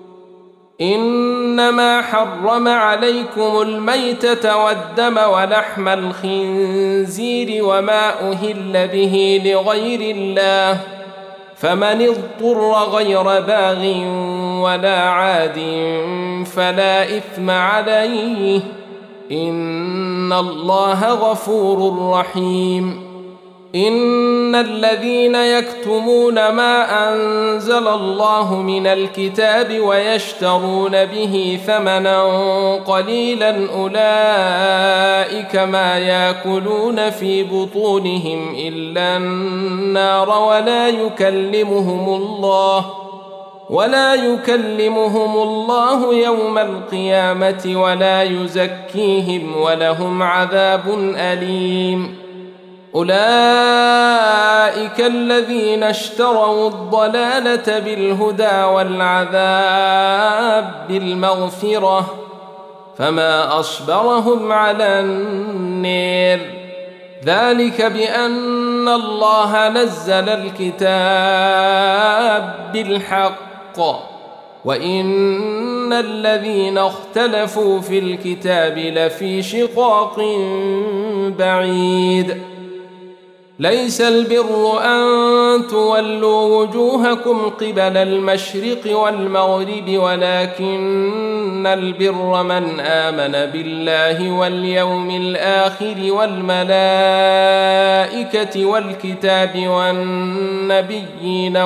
إنما حرم عليكم الميتة والدم ولحم الخنزير وما أهل به لغير الله فمن اضطر غير باغ ولا عاد فلا إثم عليه إن الله غفور رحيم. إن الذين يكتمون ما أنزل الله من الكتاب ويشترون به ثمنا قليلا أولئك ما يأكلون في بطونهم إلا النار ولا يكلمهم الله يوم القيامة ولا يزكيهم ولهم عذاب أليم. أولئك الذين اشتروا الضلالة بالهدى والعذاب بالمغفرة فما أصبرهم على النار. ذلك بأن الله نزل الكتاب بالحق وإن الذين اختلفوا في الكتاب لفي شقاق بعيد. ليس البر أن تولوا وجوهكم قبل المشرق والمغرب ولكن البر من آمن بالله واليوم الآخر والملائكة والكتاب والنبيين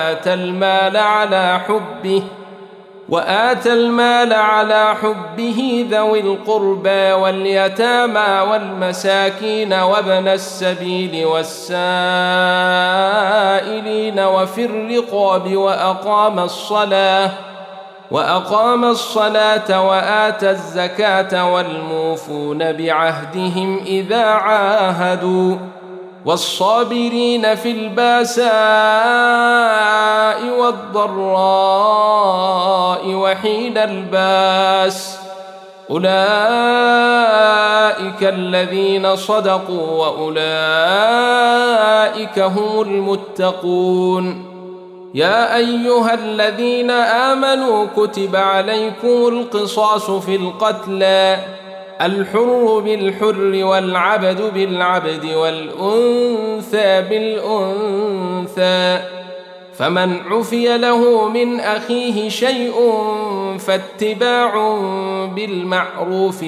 وآتى المال على حبه ذوي القربى واليتامى والمساكين وابن السبيل والسائلين وفي الرقاب وأقام الصلاة وآتى الزكاة والموفون بعهدهم إذا عاهدوا والصابرين في الباساء والضراء وحين الباس أولئك الذين صدقوا وأولئك هم المتقون. يا أيها الذين آمنوا كتب عليكم القصاص في القتلى الحر بالحر والعبد بالعبد والأنثى بالأنثى فمن عفي له من أخيه شيء فاتباع بالمعروف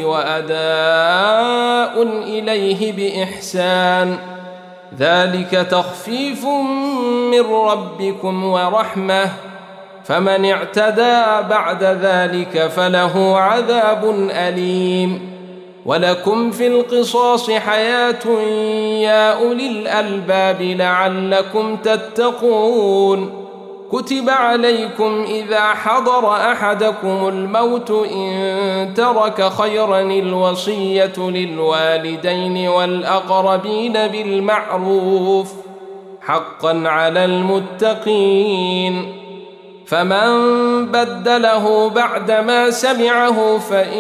وأداء إليه بإحسان ذلك تخفيف من ربكم ورحمة فمن اعتدى بعد ذلك فله عذاب أليم. ولكم في القصاص حياة يا أولي الألباب لعلكم تتقون. كتب عليكم إذا حضر أحدكم الموت إن ترك خيرا الوصية للوالدين والأقربين بالمعروف حقا على المتقين. فمن بدله بعدما سمعه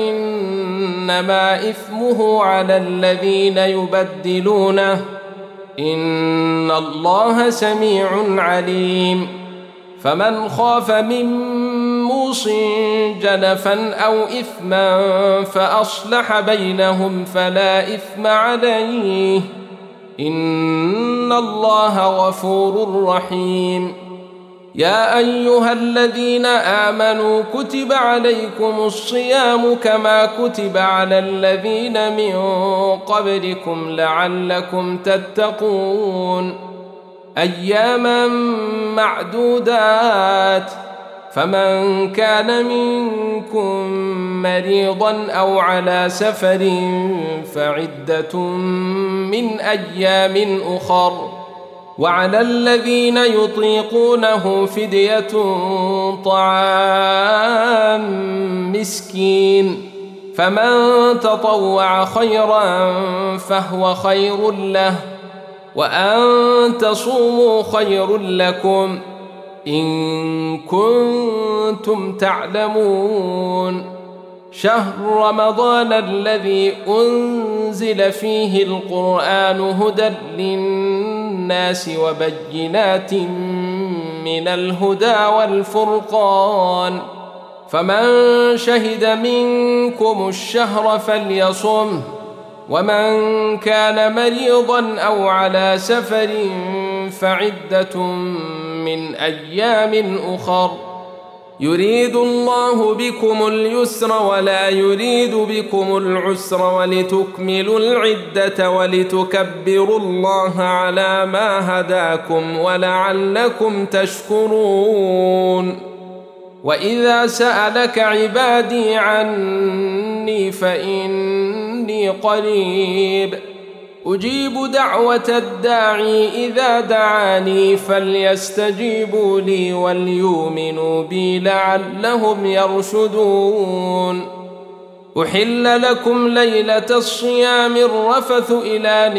فإنما إثمه على الذين يبدلونه، إن الله سميع عليم. فمن خاف من موص جنفا أو إثما فأصلح بينهم فلا إثم عليه، إن الله غفور رحيم. يا أيها الذين آمنوا كتب عليكم الصيام كما كتب على الذين من قبلكم لعلكم تتقون، أياما معدودات. فمن كان منكم مريضا أو على سفر فعدة من أيام أخر، وعلى الذين يطيقونه فدية طعام مسكين، فمن تطوع خيرا فهو خير له، وأن تصوموا خير لكم إن كنتم تعلمون. شهر رمضان الذي أنزل فيه القرآن هدى للناس وبينات من الهدى والفرقان، فمن شهد منكم الشهر فليصمه، ومن كان مريضا أو على سفر فعدة من أيام أخر، يريد الله بكم اليسر ولا يريد بكم العسر ولتكملوا العدة ولتكبروا الله على ما هداكم ولعلكم تشكرون. وإذا سألك عبادي عني فإني قريب أجيب دعوة الداعي إذا دعاني فليستجيبوا لي وليؤمنوا بي لعلهم يرشدون. أحل لكم ليلة الصيام الرفث إلى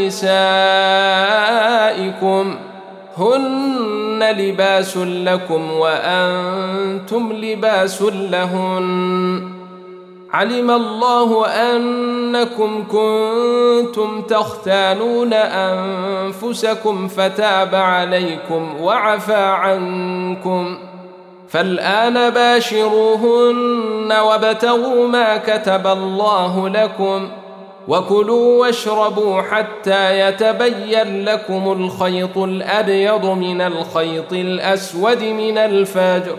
نسائكم هن لباس لكم وأنتم لباس لهن، علم الله أنكم كنتم تختانون أنفسكم فتاب عليكم وعفى عنكم، فالآن باشروهن وابتغوا ما كتب الله لكم، وكلوا واشربوا حتى يتبين لكم الخيط الأبيض من الخيط الأسود من الفجر،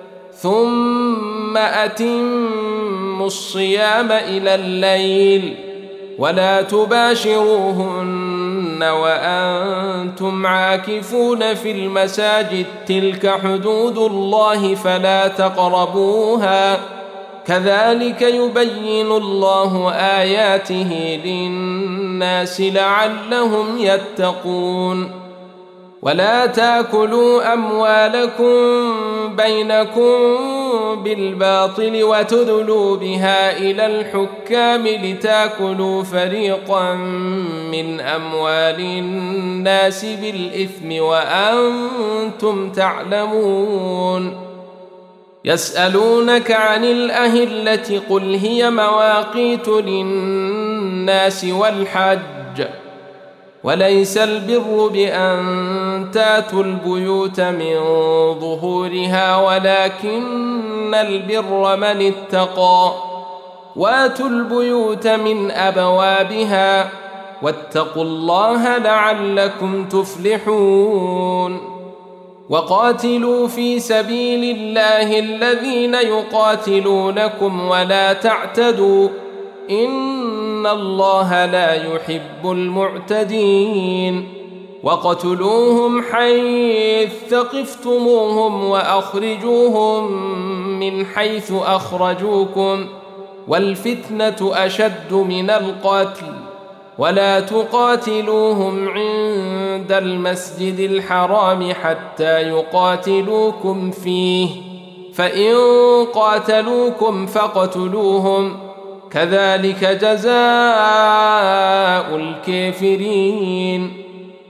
ثم أتموا الصيام إلى الليل، ولا تباشروهن وأنتم عاكفون في المساجد، تلك حدود الله فلا تقربوها، كذلك يبين الله آياته للناس لعلهم يتقون. ولا تاكلوا أموالكم بينكم بالباطل وتدلوا بها إلى الحكام لتاكلوا فريقا من أموال الناس بالإثم وأنتم تعلمون. يسألونك عن الأهلة قل هي مواقيت للناس والحج، وليس البر بأن تاتوا البيوت من ظهورها ولكن البر من اتقى، واتوا البيوت من أبوابها واتقوا الله لعلكم تفلحون. وقاتلوا في سبيل الله الذين يقاتلونكم ولا تعتدوا إن الله لا يحب المعتدين. وقتلوهم حيث ثقفتموهم وأخرجوهم من حيث أخرجوكم، والفتنة أشد من القتل، ولا تقاتلوهم عند المسجد الحرام حتى يقاتلوكم فيه، فإن قاتلوكم فاقتلوهم، كذلك جزاء الكافرين.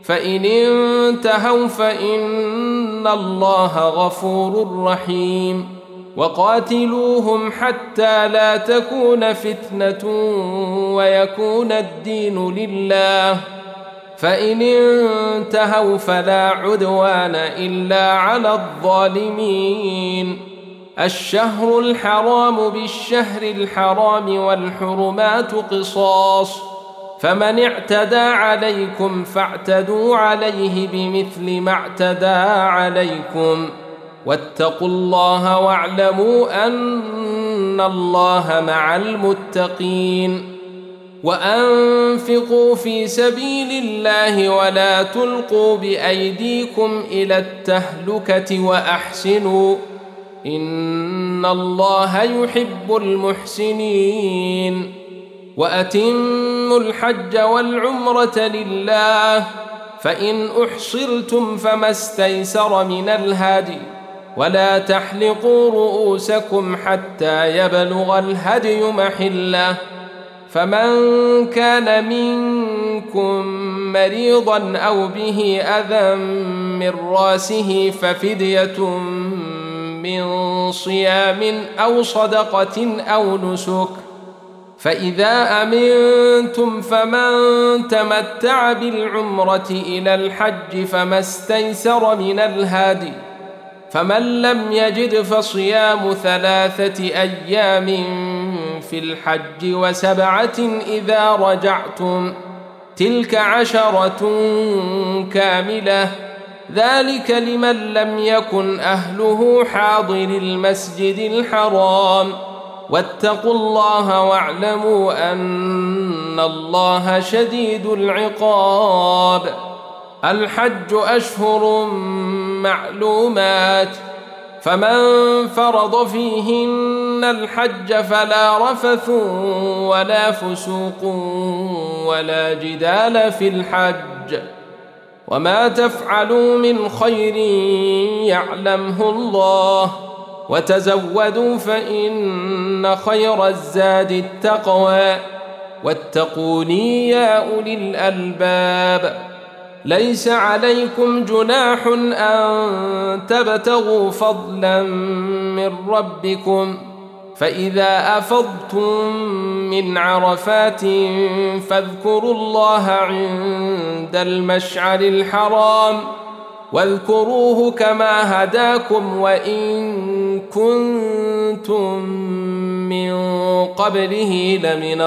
فإن انتهوا فإن الله غفور رحيم وقاتلوهم حتى لا تكون فتنة ويكون الدين لله فإن انتهوا فلا عدوان إلا على الظالمين الشهر الحرام بالشهر الحرام والحرمات قصاص فمن اعتدى عليكم فاعتدوا عليه بمثل ما اعتدى عليكم واتقوا الله واعلموا أن الله مع المتقين وأنفقوا في سبيل الله ولا تلقوا بأيديكم إلى التهلكة وأحسنوا إن الله يحب المحسنين وأتموا الحج والعمرة لله فإن أحصرتم فما استيسر من الهدي ولا تحلقوا رؤوسكم حتى يبلغ الهدي محله فمن كان منكم مريضا أو به أذى من راسه ففدية من صيام أو صدقة أو نسك فإذا أمنتم فمن تمتع بالعمرة إلى الحج فما استيسر من الهدي فمن لم يجد فصيام 3 أيام في الحج و7 إذا رجعتم تلك 10 كاملة ذلك لمن لم يكن أهله حاضر المسجد الحرام واتقوا الله واعلموا أن الله شديد العقاب الحج أشهر معلومات فمن فرض فيهن الحج فلا رفث ولا فسوق ولا جدال في الحج وما تفعلوا من خير يعلمه الله وتزودوا فإن خير الزاد التقوى واتقوني يا أولي الألباب ليس عليكم جناح أن تبتغوا فضلا من ربكم فإذا أفضتم من عرفات فاذكروا الله عند المشعر الحرام واذكروه كما هداكم وإن كنتم من قبله لمن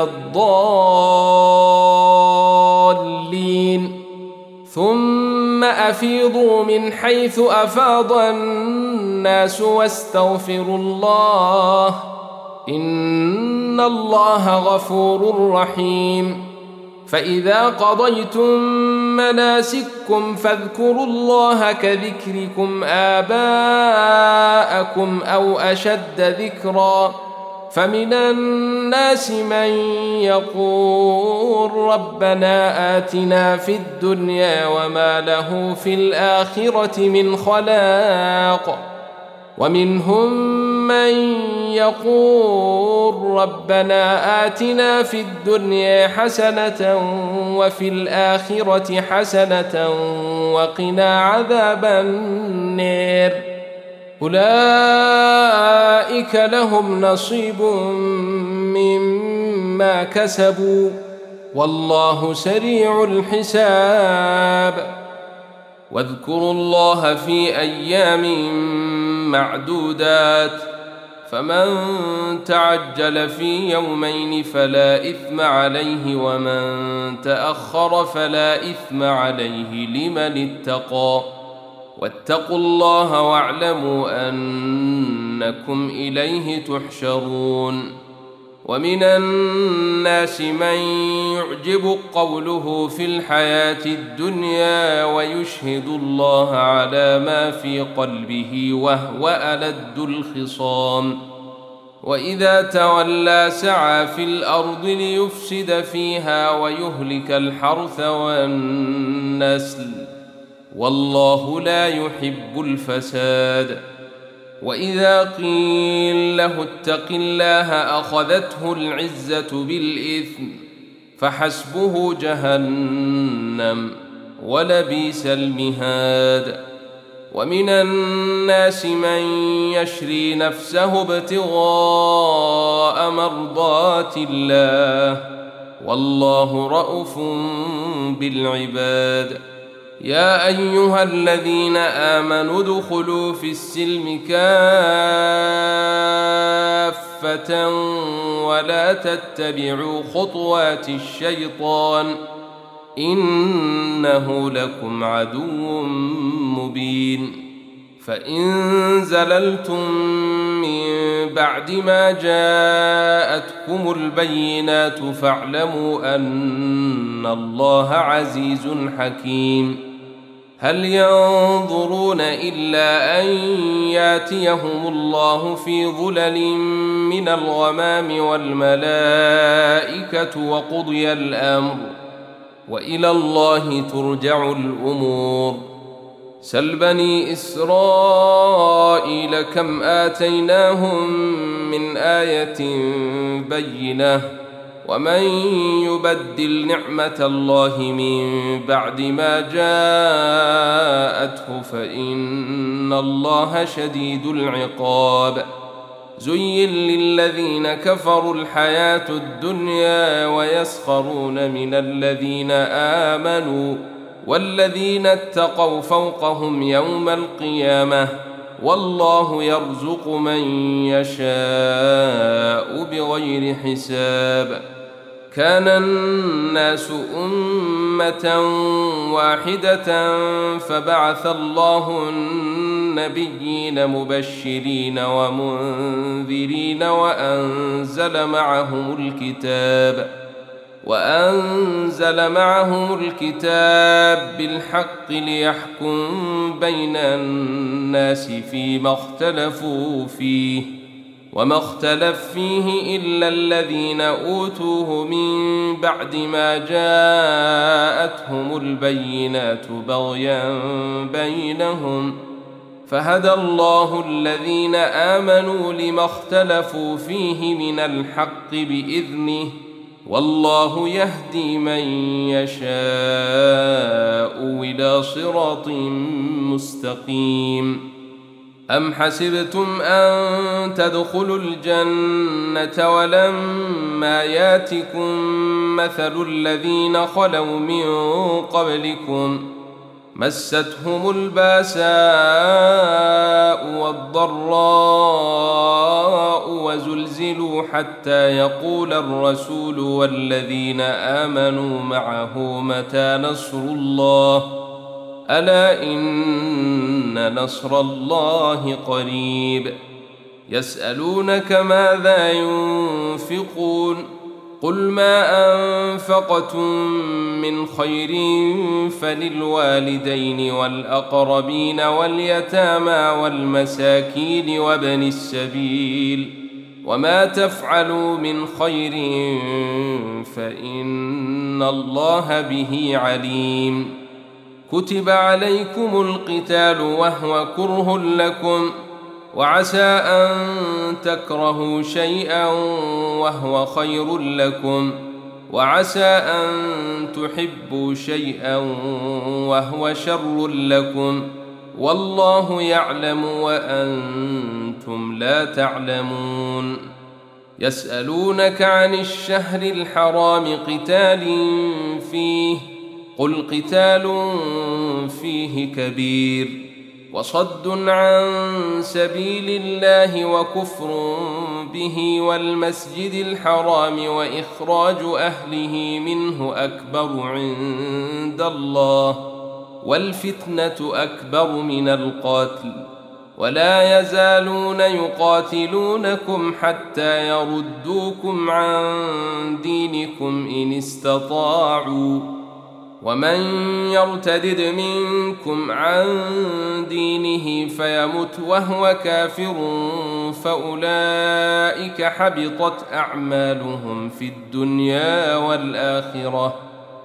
الضالين ثم أفيضوا من حيث أفاض الناس واستغفروا الله إن الله غفور رحيم فإذا قضيتم مناسككم فاذكروا الله كذكركم آباءكم أو أشد ذكرا فمن الناس من يقول ربنا آتنا في الدنيا وما له في الآخرة من خلاق ومنهم من يقول ربنا آتنا في الدنيا حسنة وفي الآخرة حسنة وقنا عذاب النار أولئك لهم نصيب مما كسبوا والله سريع الحساب واذكروا الله في أيام معدودات فمن تعجل في يومين فلا إثم عليه ومن تأخر فلا إثم عليه لمن اتقى واتقوا الله واعلموا أنكم إليه تحشرون ومن الناس من يعجب قوله في الحياة الدنيا ويشهد الله على ما في قلبه وهو ألد الخصام وإذا تولى سعى في الأرض ليفسد فيها ويهلك الحرث والنسل والله لا يحب الفساد وإذا قيل له اتق الله أخذته العزة بالإثم فحسبه جهنم ولبئس المهاد. ومن الناس من يشري نفسه ابتغاء مرضات الله والله رءوف بالعباد. يا أيها الذين آمنوا ادخلوا في السلم كافة ولا تتبعوا خطوات الشيطان إنه لكم عدو مبين. فإن زللتم من بعد ما جاءتكم البينات فاعلموا أن الله عزيز حكيم. هل ينظرون إلا أن ياتيهم الله في ظلل من الغمام والملائكة وقضي الأمر وإلى الله ترجع الأمور. سل بني إسرائيل كم آتيناهم من آية بينة ومن يبدل نعمة الله من بعد ما جاءته فإن الله شديد العقاب. زين للذين كفروا الحياة الدنيا ويسخرون من الذين آمنوا والذين اتقوا فوقهم يوم القيامة والله يرزق من يشاء بغير حساب. كان الناس أمة واحدة فبعث الله النبيين مبشرين ومنذرين وأنزل معهم الكتاب بالحق ليحكم بين الناس فيما اختلفوا فيه وما اختلف فيه إلا الذين أوتوه من بعد ما جاءتهم البينات بغيا بينهم فهدى الله الذين آمنوا لما اختلفوا فيه من الحق بإذنه والله يهدي من يشاء إلى صراط مستقيم. أم حسبتم أن تدخلوا الجنة ولما ياتكم مثل الذين خلوا من قبلكم مستهم الباساء والضراء وزلزلوا حتى يقول الرسول والذين آمنوا معه متى نصر الله ألا إن نصر الله قريب. يسألونك ماذا ينفقون قل ما أنفقتم من خير فللوالدين والأقربين واليتامى والمساكين وابن السبيل وما تفعلوا من خير فإن الله به عليم. كتب عليكم القتال وهو كره لكم وعسى أن تكرهوا شيئا وهو خير لكم وعسى أن تحبوا شيئا وهو شر لكم والله يعلم وأنتم لا تعلمون. يسألونك عن الشهر الحرام قتال فيه قل قتال فيه كبير وصد عن سبيل الله وكفر به والمسجد الحرام وإخراج أهله منه أكبر عند الله والفتنة أكبر من القتل ولا يزالون يقاتلونكم حتى يردوكم عن دينكم إن استطاعوا ومن يرتدد منكم عن دينه فيمت وهو كافر فأولئك حبطت أعمالهم في الدنيا والآخرة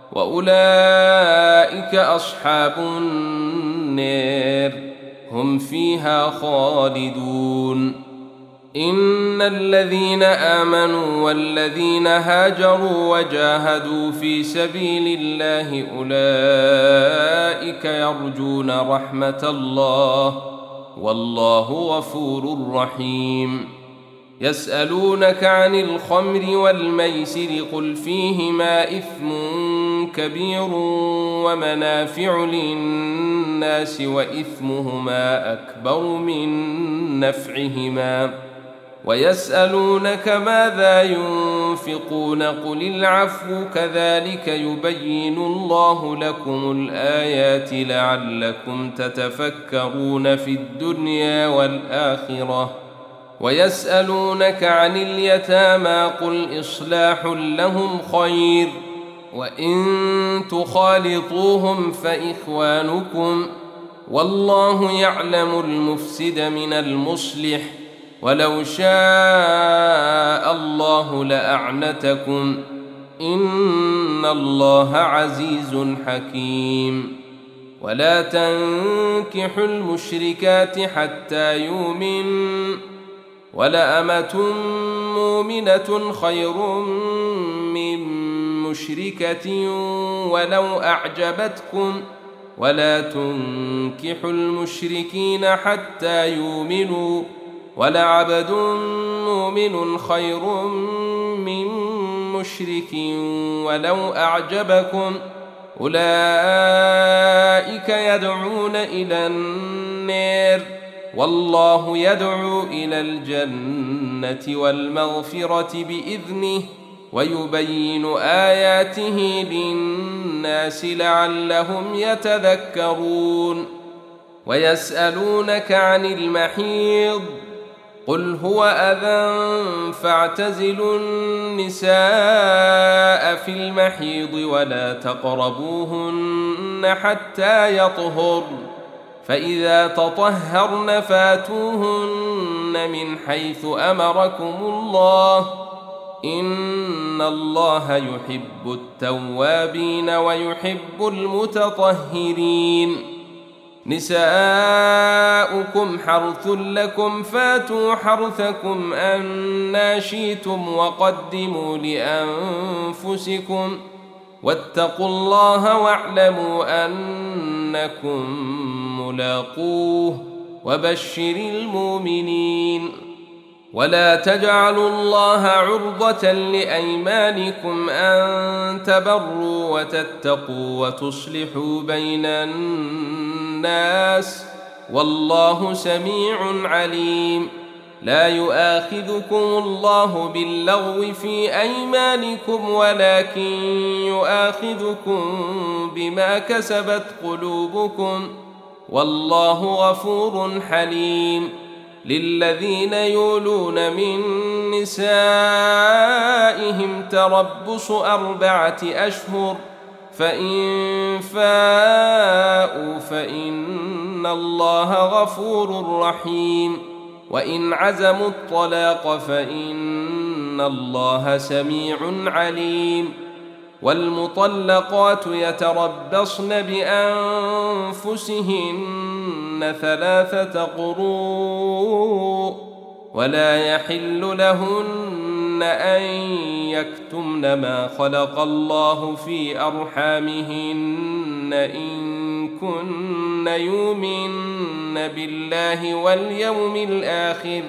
وأولئك أصحاب النار هم فيها خالدون. إن الذين آمنوا والذين هاجروا وجاهدوا في سبيل الله أولئك يرجون رحمة الله والله غفور رحيم. يسألونك عن الخمر والميسر قل فيهما إثم كبير ومنافع للناس وإثمهما أكبر من نفعهما ويسألونك ماذا ينفقون قل العفو كذلك يبين الله لكم الآيات لعلكم تتفكرون في الدنيا والآخرة. ويسألونك عن اليتامى قل إصلاح لهم خير وإن تخالطوهم فإخوانكم والله يعلم المفسد من المصلح ولو شاء الله لأعنتكم إن الله عزيز حكيم. ولا تنكحوا المشركات حتى يؤمنوا ولأمة مؤمنة خير من مشركة ولو أعجبتكم ولا تنكحوا المشركين حتى يؤمنوا ولعبد مؤمن خير من مشرك ولو أعجبكم أولئك يدعون إلى النار والله يدعو إلى الجنة والمغفرة بإذنه ويبين آياته للناس لعلهم يتذكرون. ويسألونك عن المحيض قل هو أذى فاعتزلوا النساء في المحيض ولا تقربوهن حتى يطهرن فإذا تطهرن فاتوهن من حيث أمركم الله إن الله يحب التوابين ويحب المتطهرين. نساؤكم حرث لكم فاتوا حرثكم أنى شئتم وقدموا لأنفسكم واتقوا الله واعلموا أنكم ملاقوه وبشر المؤمنين. ولا تجعلوا الله عرضة لأيمانكم أن تبروا وتتقوا وتصلحوا بين الناس والله سميع عليم. لا يؤاخذكم الله باللغو في أيمانكم ولكن يؤاخذكم بما كسبت قلوبكم والله غفور حليم. للذين يولون من نسائهم تربص 4 أشهر فإن فاءوا فإن الله غفور رحيم. وإن عزموا الطلاق فإن الله سميع عليم. والمطلقات يتربصن بأنفسهن 3 قروء ولا يحل لهن أن يكتمن ما خلق الله في أرحامهن إن كن يؤمن بالله واليوم الآخر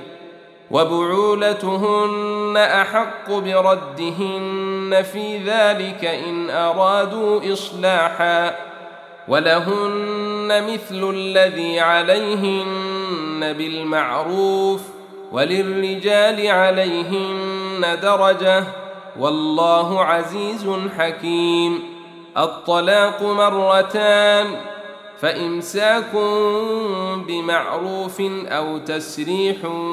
وبعولتهن أحق بردهن في ذلك إن أرادوا إصلاحا ولهن مثل الذي عليهن بالمعروف وللرجال عليهن درجة والله عزيز حكيم. الطلاق 2 فإمساك بمعروف أو تسريح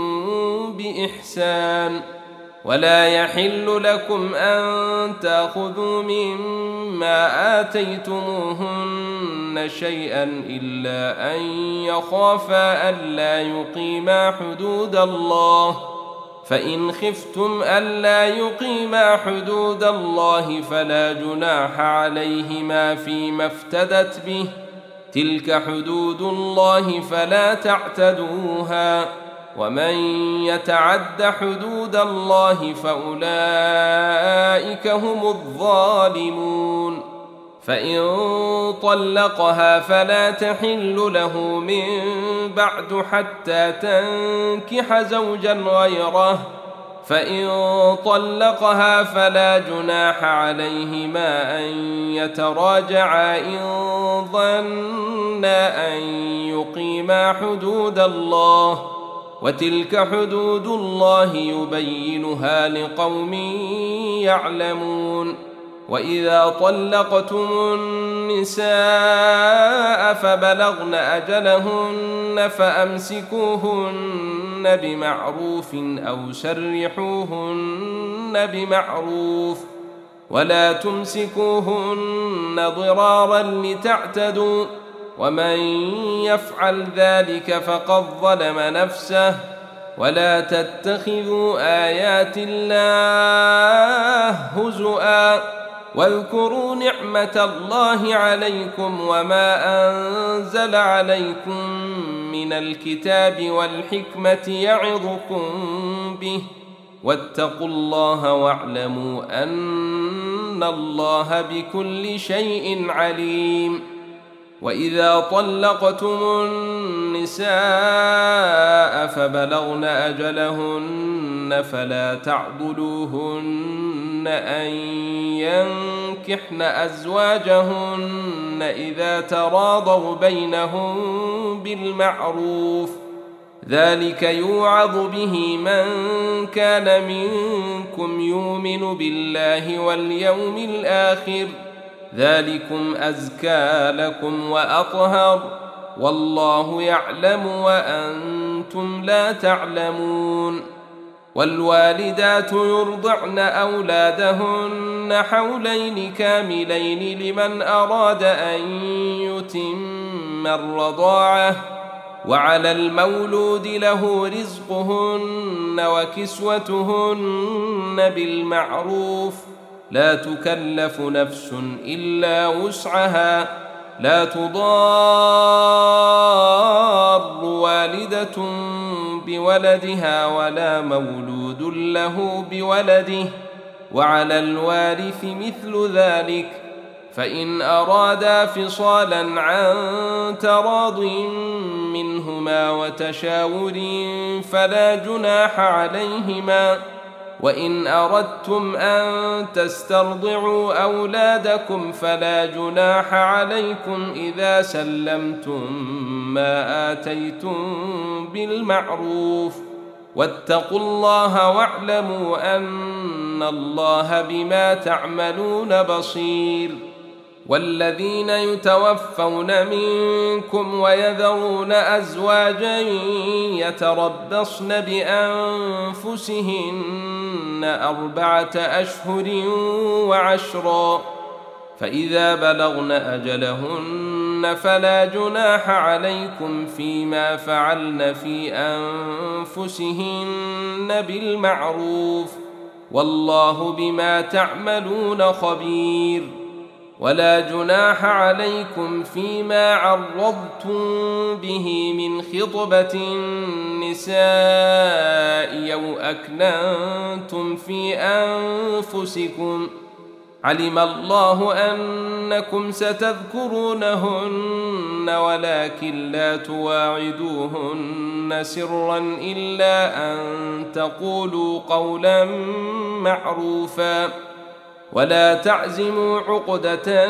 بإحسان. ولا يحل لكم أن تأخذوا مما آتيتموهن شيئا إلا أن يخافا ألا يقيما حدود الله فإن خفتم ألا يقيما حدود الله فلا جناح عليهما فيما افتدت به تلك حدود الله فلا تعتدوها ومن يتعد حدود الله فأولئك هم الظالمون. فإن طلقها فلا تحل له من بعد حتى تنكح زوجا غيره، فإن طلقها فلا جناح عليهما أن يتراجعا إن ظنا أن يقيما حدود الله، وتلك حدود الله يبينها لقوم يعلمون. وإذا طلقتم النساء فبلغن أجلهن فأمسكوهن بمعروف أو سرحوهن بمعروف، ولا تمسكوهن ضرارا لتعتدوا، ومن يفعل ذلك فقد ظلم نفسه. ولا تتخذوا آيات الله هزؤا، واذكروا نعمة الله عليكم وما أنزل عليكم من الكتاب والحكمة يعظكم به، واتقوا الله واعلموا أن الله بكل شيء عليم. وإذا طلقتم النساء فبلغن أجلهن فلا تعضلوهن أن ينكحن أزواجهن إذا تراضوا بينهم بالمعروف، ذلك يوعظ به من كان منكم يؤمن بالله واليوم الآخر، ذلكم أزكى لكم وأطهر، والله يعلم وأنتم لا تعلمون. والوالدات يرضعن أولادهن حولين كاملين لمن أراد أن يتم الرضاعة، وعلى المولود له رزقهن وكسوتهن بالمعروف، لا تكلف نفس إلا وسعها، لا تضار والدة بولدها ولا مولود له بولده، وعلى الوارث مثل ذلك، فإن أرادا فصالا عن تراض منهما وتشاور فلا جناح عليهما. وإن أردتم أن تسترضعوا أولادكم فلا جناح عليكم إذا سلمتم ما آتيتم بالمعروف، واتقوا الله واعلموا أن الله بما تعملون بصير. والذين يتوفون منكم ويذرون أزواجا يتربصن بأنفسهن 4 أشهر وعشرا، فإذا بلغن أجلهن فلا جناح عليكم فيما فعلن في أنفسهن بالمعروف، والله بما تعملون خبير. ولا جناح عليكم فيما عرضتم به من خطبة النساء أو أكننتم في أنفسكم، علم الله أنكم ستذكرونهن ولكن لا تواعدوهن سرا إلا أن تقولوا قولا معروفا، ولا تعزموا عقدة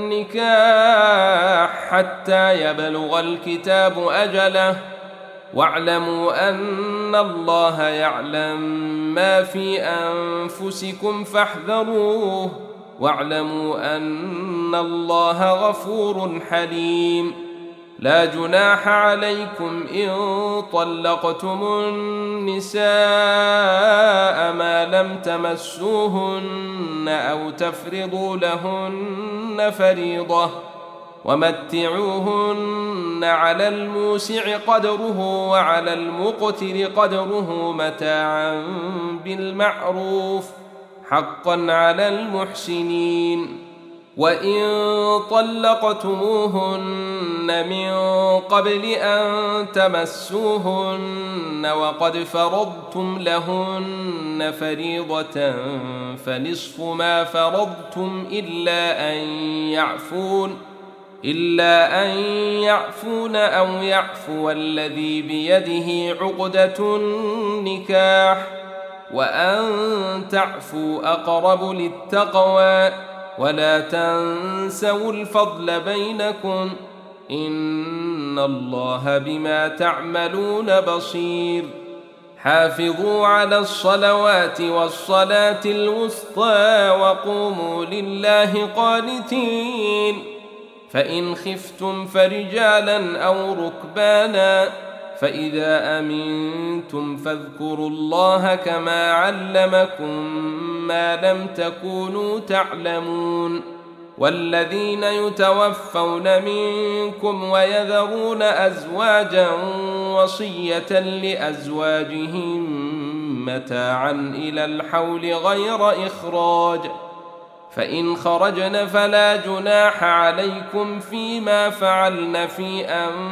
النكاح حتى يبلغ الكتاب أجله، واعلموا أن الله يعلم ما في أنفسكم فاحذروه، واعلموا أن الله غفور حليم. لا جناح عليكم إن طلقتم النساء ما لم تمسوهن أو تفرضوا لهن فريضة، ومتعوهن على الموسع قدره وعلى المقتر قدره متاعا بالمعروف، حقا على المحسنين. وإن طلقتموهن من قبل أن تمسوهن وقد فرضتم لهن فريضة فنصف ما فرضتم إلا أن يعفون أو يعفو الذي بيده عقدة النكاح وأن تعفوا أقرب للتقوى ولا تنسوا الفضل بينكم إن الله بما تعملون بصير حافظوا على الصلوات والصلاة الوسطى وقوموا لله قانتين فإن خفتم فرجالا أو ركبانا فإذا أمنتم فاذكروا الله كما علمكم ما لم تكونوا تعلمون والذين يتوفون منكم ويذرون أزواجا وصية لأزواجهم متاعا إلى الحول غير إخراج فإن خرجن فلا جناح عليكم فيما فعلن في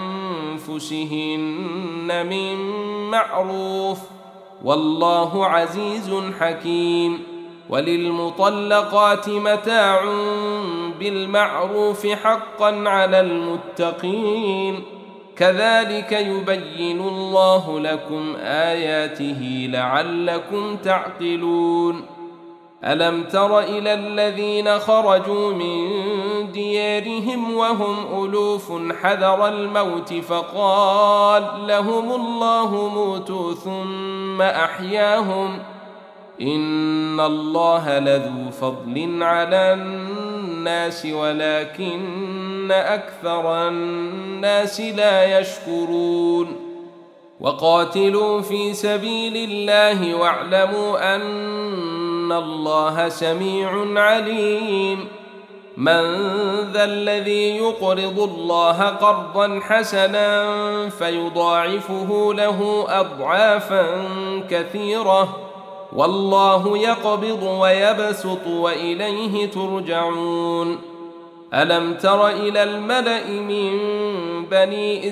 أنفسهن من معروف والله عزيز حكيم وللمطلقات متاع بالمعروف حقا على المتقين كذلك يبين الله لكم آياته لعلكم تعقلون ألم تر إلى الذين خرجوا من ديارهم وهم ألوف حذر الموت فقال لهم الله موتوا ثم أحياهم إن الله لذو فضل على الناس ولكن أكثر الناس لا يشكرون وقاتلوا في سبيل الله واعلموا أن الله سميع عليم من ذا الذي يقرض الله قرضا حسنا فيضاعفه له أضعافا كثيرة والله يقبض ويبسط وإليه ترجعون ألم تر إلى الملأ من بني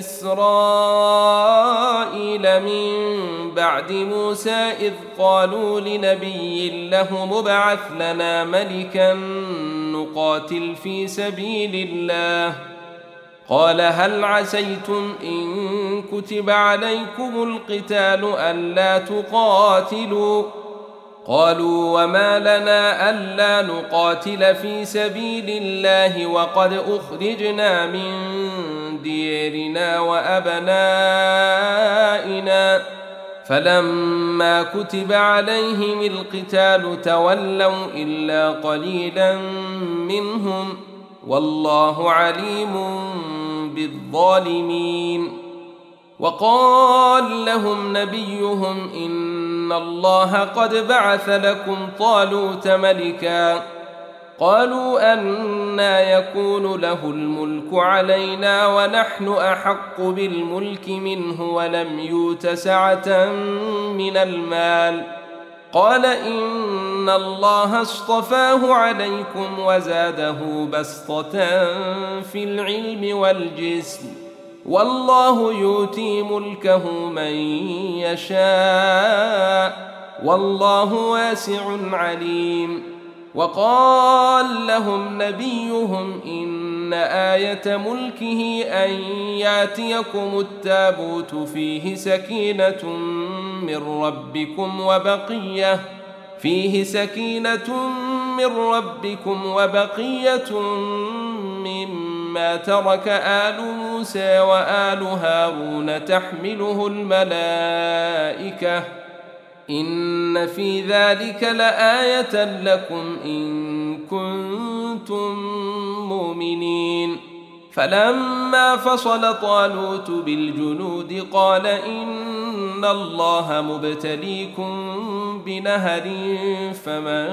إسرائيل من بعد موسى إذ قالوا لنبي له مبعث لنا ملكا نقاتل في سبيل الله قال هل عسيتم إن كتب عليكم القتال ألا تقاتلوا قالوا وما لنا ألا نقاتل في سبيل الله وقد أخرجنا من ديارنا وأبنائنا فلما كتب عليهم القتال تولوا إلا قليلا منهم والله عليم بالظالمين وقال لهم نبيهم إن الله قد بعث لكم طالوت ملكا قالوا أنى يكون له الملك علينا ونحن أحق بالملك منه ولم يؤت سعة من المال قال إن الله اصطفاه عليكم وزاده بسطة في العلم والجسم والله يؤتي ملكه من يشاء والله واسع عليم وقال لهم نبيهم إن آية ملكه أن ياتيكم التابوت فيه سكينة من ربكم وبقية مما ترك آل موسى وآل هارون تحمله الملائكة إن في ذلك لآية لكم إن كنتم مؤمنين فلما فصل طالوت بالجنود قال إن الله مبتليكم بنهر فمن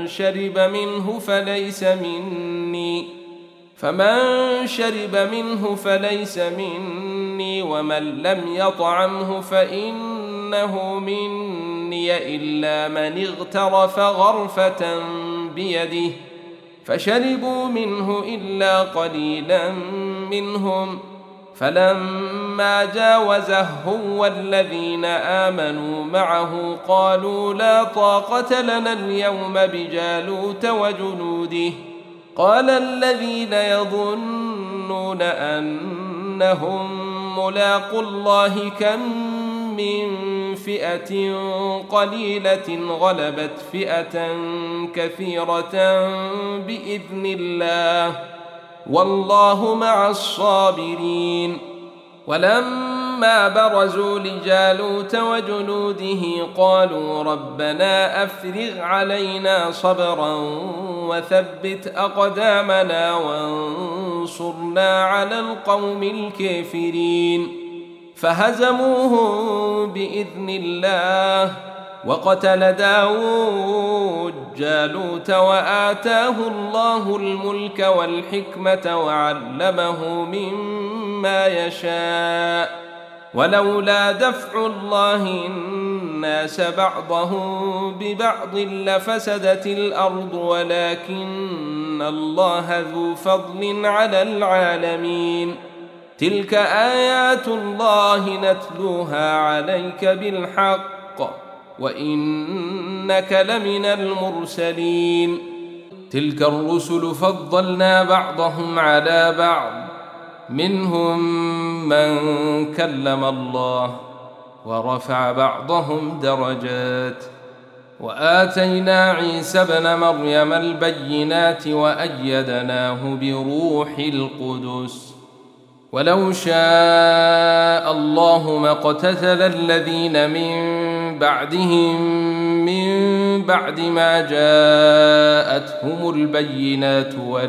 شرب منه فليس مني ومن لم يطعمه فإنه مني إلا من اغترف غرفة بيده فشربوا منه إلا قليلا منهم، فلما جاوزه هو والذين آمنوا معه قالوا لا طاقة لنا اليوم بجالوت وجنوده. قال الذين يظنون أنهم ملاقو الله كم من فئة قليلة غلبت فئة كثيرة بإذن الله والله مع الصابرين. ولما برزوا لجالوت وجنوده قالوا ربنا أفرغ علينا صبرا وثبت أقدامنا وانصرنا على القوم الكافرين. فهزموهم بإذن الله وقتل داود جالوت وآتاه الله الملك والحكمة وعلمه مما يشاء، ولولا دفع الله الناس بعضهم ببعض لفسدت الأرض ولكن الله ذو فضل على العالمين. تلك آيات الله نتلوها عليك بالحق وإنك لمن المرسلين. تلك الرسل فضلنا بعضهم على بعض، منهم من كلم الله ورفع بعضهم درجات، وآتينا عيسى ابن مريم البينات وأيدناه بروح القدس. ولو شاء الله ما اقتتل الذين من بعدهم من بعد ما جاءتهم البينات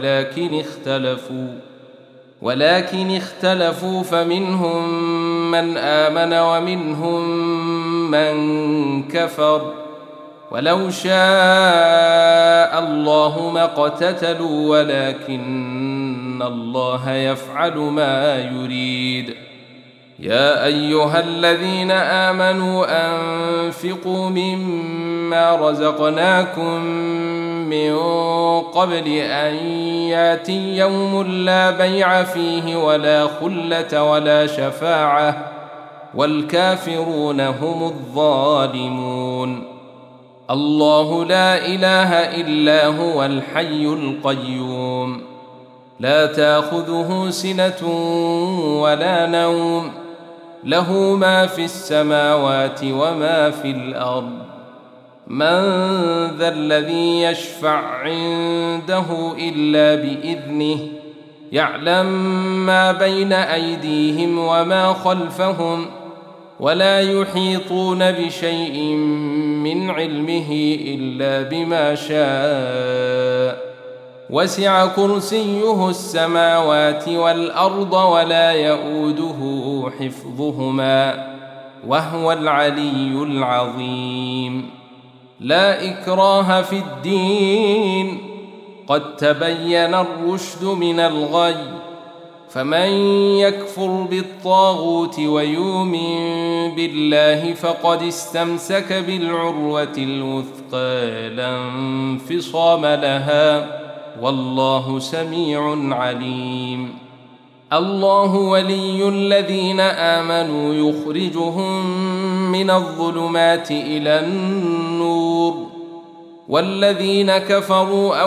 ولكن اختلفوا فمنهم من آمن ومنهم من كفر. ولو شاء الله ما اقتتلوا ولكن الله يفعل ما يريد. يا أيها الذين آمنوا أنفقوا مما رزقناكم من قبل أن يأتي يوم لا بيع فيه ولا خلة ولا شفاعة والكافرون هم الظالمون. الله لا إله إلا هو الحي القيوم، لا تأخذه سنة ولا نوم، له ما في السماوات وما في الأرض. من ذا الذي يشفع عنده إلا بإذنه، يعلم ما بين أيديهم وما خلفهم، ولا يحيطون بشيء من علمه إلا بما شاء. وسع كرسيه السماوات والأرض ولا يؤوده حفظهما وهو العلي العظيم. لا إكراه في الدين، قد تبين الرشد من الغي، فمن يكفر بالطاغوت ويؤمن بالله فقد استمسك بالعروة الوثقى لا انفصام لها، والله سميع عليم. الله ولي الذين آمنوا يخرجهم من الظلمات إلى النور، والذين كفروا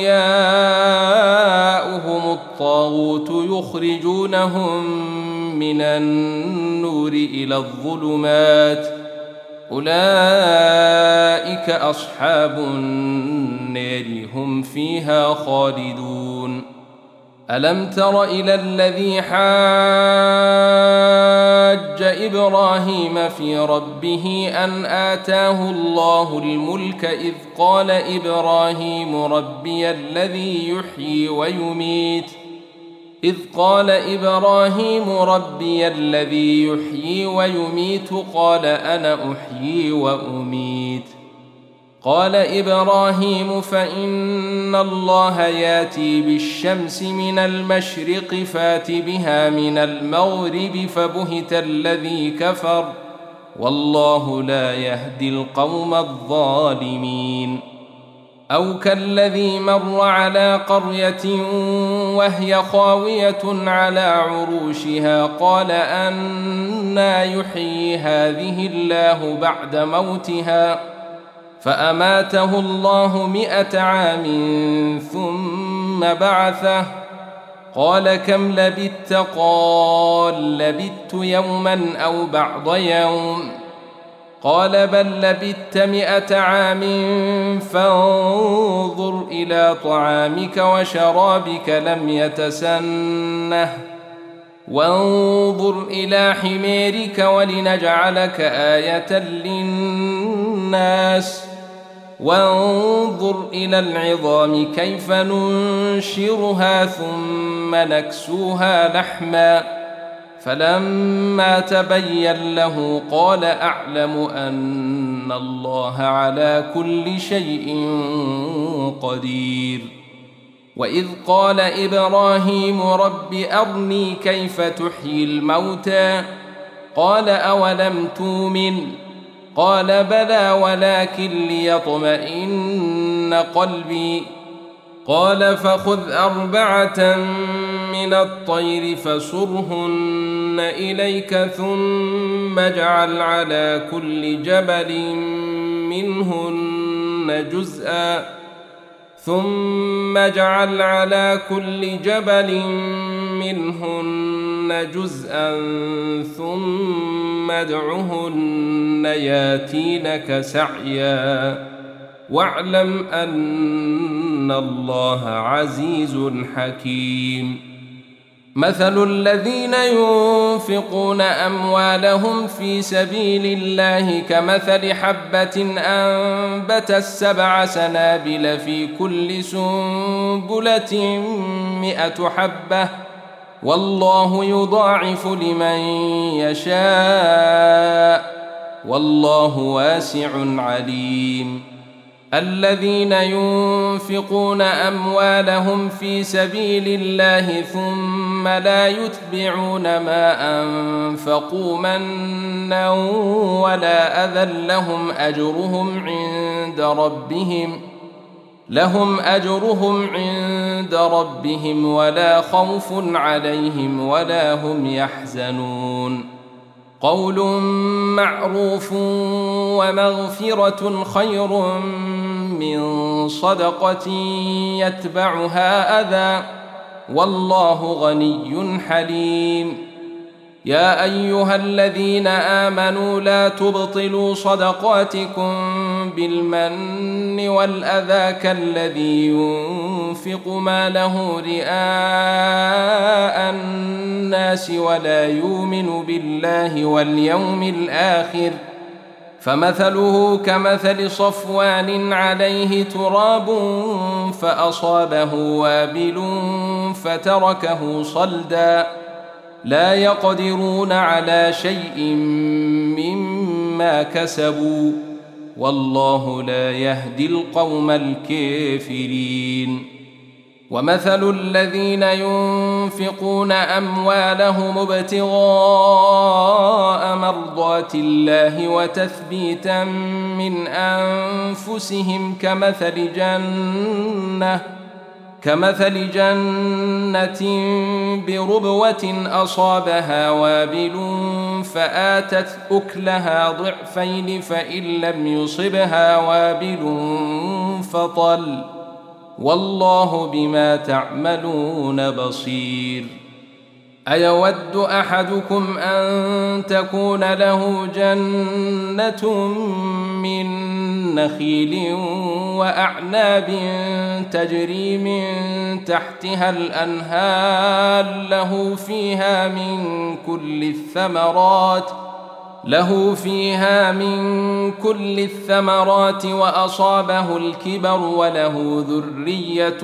أولياؤهم الطاغوت يخرجونهم من النور إلى الظلمات، أولئك أصحاب النار هم فيها خالدون. ألم تر إلى الذي حاج إبراهيم في ربه أن آتاه الله الملك إذ قال إبراهيم ربي الذي يحيي ويميت قال أنا أحيي وأميت. قال إبراهيم فإن الله ياتي بالشمس من المشرق فات بها من المغرب فبهت الذي كفر، والله لا يهدي القوم الظالمين. أو كالذي مر على قرية وهي خاوية على عروشها قال أنى يحيي هذه الله بعد موتها فأماته الله 100 عام ثم بعثه قال كم لبثت قال لبثت يوما أو بعض يوم قال بل لبثت 100 عام فانظر إلى طعامك وشرابك لم يتسنه وانظر إلى حميرك ولنجعلك آية للناس وانظر إلى العظام كيف ننشرها ثم نكسوها لحما فلما تبين له قال أعلم أن الله على كل شيء قدير وإذ قال إبراهيم رب أرني كيف تحيي الموتى قال أولم تؤمن قال بلى ولكن ليطمئن قلبي قال فخذ 4 من الطير فصرهن إليك ثم اجعل على كل جبل منهن جزءا ثم ادعهن ياتينك سعيا واعلم أن الله عزيز حكيم مثل الذين ينفقون أموالهم في سبيل الله كمثل حبة أنبتت 7 سنابل في كل سنبلة 100 حبة والله يضاعف لمن يشاء والله واسع عليم الذين ينفقون أموالهم في سبيل الله ثم لا يتبعون ما أنفقوا منا ولا أذى لهم أجرهم عند ربهم ولا خوف عليهم ولا هم يحزنون قول معروف ومغفرة خير من صدقة يتبعها أذى والله غني حليم يا أيها الذين آمنوا لا تبطلوا صدقاتكم بالمن والأذى كالذي ينفق ماله رئاء الناس ولا يؤمن بالله واليوم الآخر فمثله كمثل صفوان عليه تراب فأصابه وابل فتركه صلدا لا يقدرون على شيء مما كسبوا والله لا يهدي القوم الكافرين ومثل الذين ينفقون أموالهم ابتغاء مرضات الله وتثبيتا من أنفسهم كمثل جنة بربوة أصابها وابل فآتت أكلها ضعفين فإن لم يصبها وابل فطل والله بما تعملون بصير أيود أحدكم أن تكون له جنة من نخيل وأعناب تجري من تحتها الأنهار له فيها من كل الثمرات وأصابه الكبر وله ذرية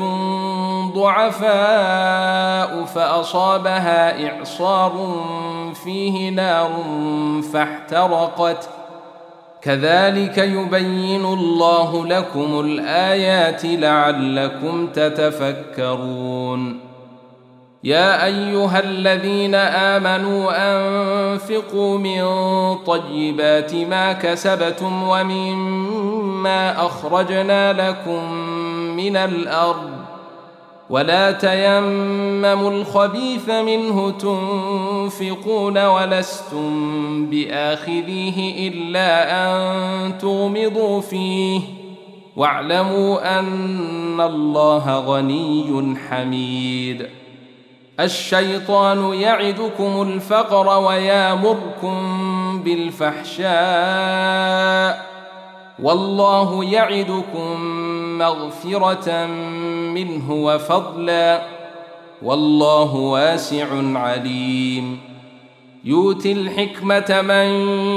ضعفاء فأصابها إعصار فيه نار فاحترقت كذلك يبين الله لكم الآيات لعلكم تتفكرون يا أيها الذين آمنوا أنفقوا من طيبات ما كسبتم ومما أخرجنا لكم من الأرض ولا تيمموا الخبيث منه تنفقون ولستم بآخذيه إلا أن تغمضوا فيه واعلموا أن الله غني حميد. الشيطان يعدكم الفقر ويامركم بالفحشاء والله يعدكم مغفرة منه وفضلا والله واسع عليم. يؤتي الحكمة من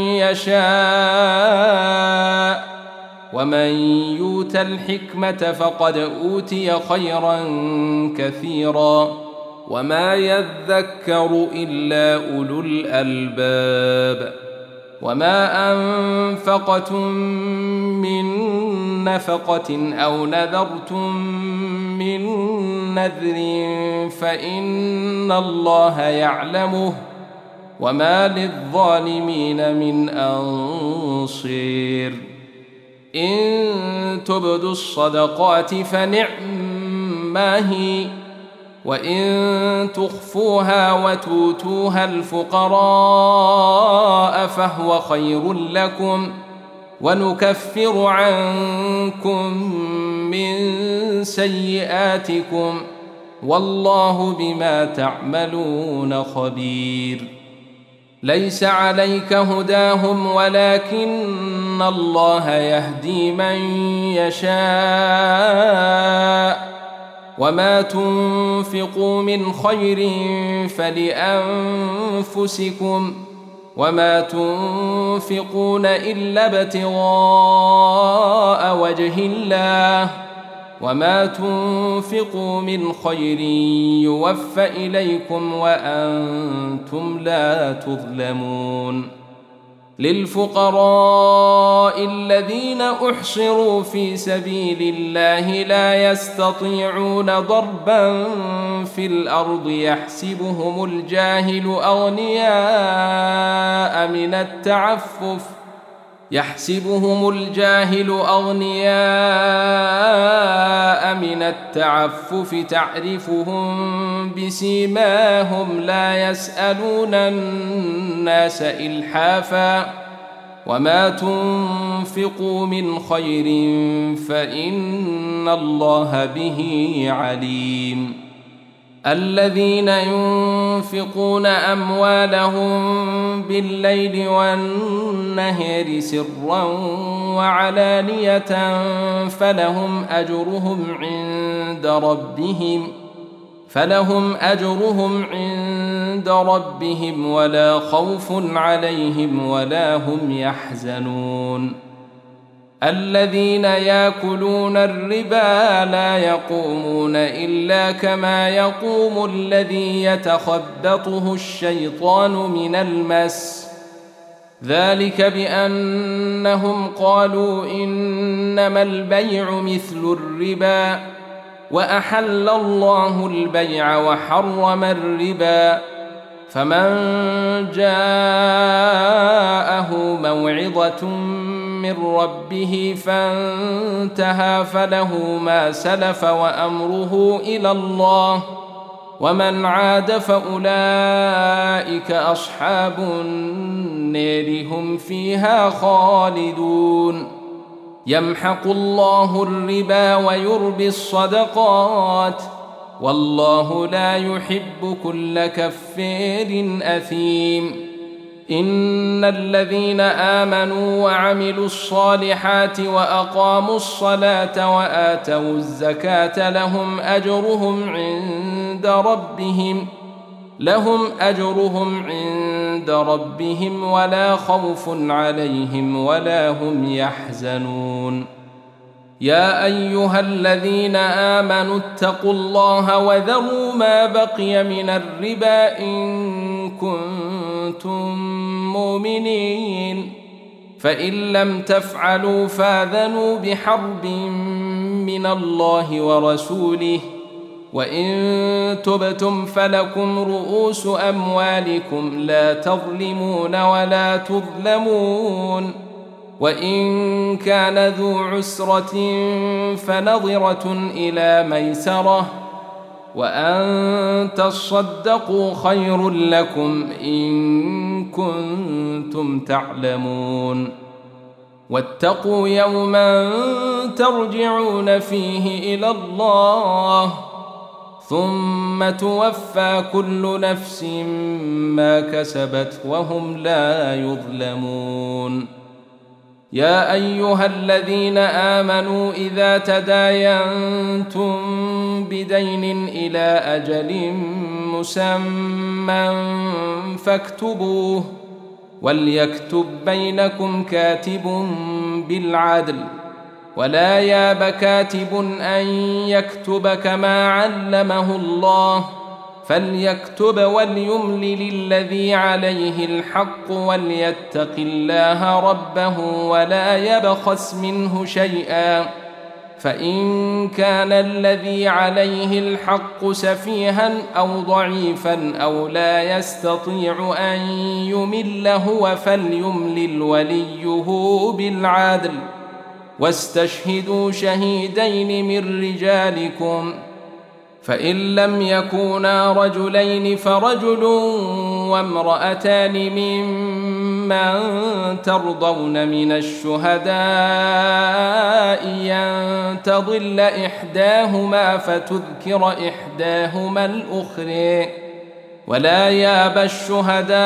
يشاء ومن يؤت الحكمة فقد أوتي خيرا كثيرا وما يذكر إلا أولو الألباب. وما أنفقتم من نفقة أو نذرتم من نذر فإن الله يعلمه وما للظالمين من أنصير. إن تبدوا الصدقات فنعما هي وإن تخفوها وتؤتوها الفقراء فهو خير لكم ونكفر عنكم من سيئاتكم والله بما تعملون خبير. ليس عليك هداهم ولكن الله يهدي من يشاء وما تنفقوا من خير فلأنفسكم وما تنفقون إلا ابتغاء وجه الله وما تنفقوا من خير يوفى إليكم وأنتم لا تظلمون. للفقراء الذين أحصروا في سبيل الله لا يستطيعون ضربا في الأرض يحسبهم الجاهل أغنياء من التعفف تعرفهم بسيماهم لا يسألون الناس إلحافا وما تنفقوا من خير فإن الله به عليم. الذين ينفقون أموالهم بالليل والنهار سرا وعلانية فلهم أجرهم عند ربهم ولا خوف عليهم ولا هم يحزنون. الذين يأكلون الربا لا يقومون إلا كما يقوم الذي يتخبطه الشيطان من المس ذلك بأنهم قالوا إنما البيع مثل الربا وأحل الله البيع وحرم الربا فمن جاءه موعظة من ربه فانتهى فله ما سلف وأمره إلى الله ومن عاد فأولئك أصحاب النار هم فيها خالدون. يمحق الله الربا ويربي الصدقات والله لا يحب كل كفار أثيم. إن الذين آمنوا وعملوا الصالحات وأقاموا الصلاة وآتوا الزكاة لهم أجرهم عند ربهم ولا خوف عليهم ولا هم يحزنون. يا أيها الذين آمنوا اتقوا الله وذروا ما بقي من الربا إن كنتم مؤمنين فإن لم تفعلوا فاذنوا بحرب من الله ورسوله وإن تبتم فلكم رؤوس أموالكم لا تظلمون ولا تظلمون وإن كان ذو عسرة فنظرة إلى ميسرة وأن تصدقوا خير لكم إن كنتم تعلمون واتقوا يوما ترجعون فيه إلى الله ثم توفى كل نفس ما كسبت وهم لا يظلمون. يا أيها الذين آمنوا إذا تداينتم بدين إلى أجل مسمى فاكتبوه وليكتب بينكم كاتب بالعدل ولا ياب كاتب أن يكتب كما علمه الله فليكتب وليملل الذي عليه الحق وليتق الله ربه ولا يبخس منه شيئا فإن كان الذي عليه الحق سفيها أو ضعيفا أو لا يستطيع أن يمل هو فليملل وليه بالعدل واستشهدوا شهيدين من رجالكم فإن لم يكونا رجلين فرجل وامرأتان ممن ترضون من الشهداء أن تضل إحداهما فتذكر إحداهما الأخرى ولا ياب الشهداء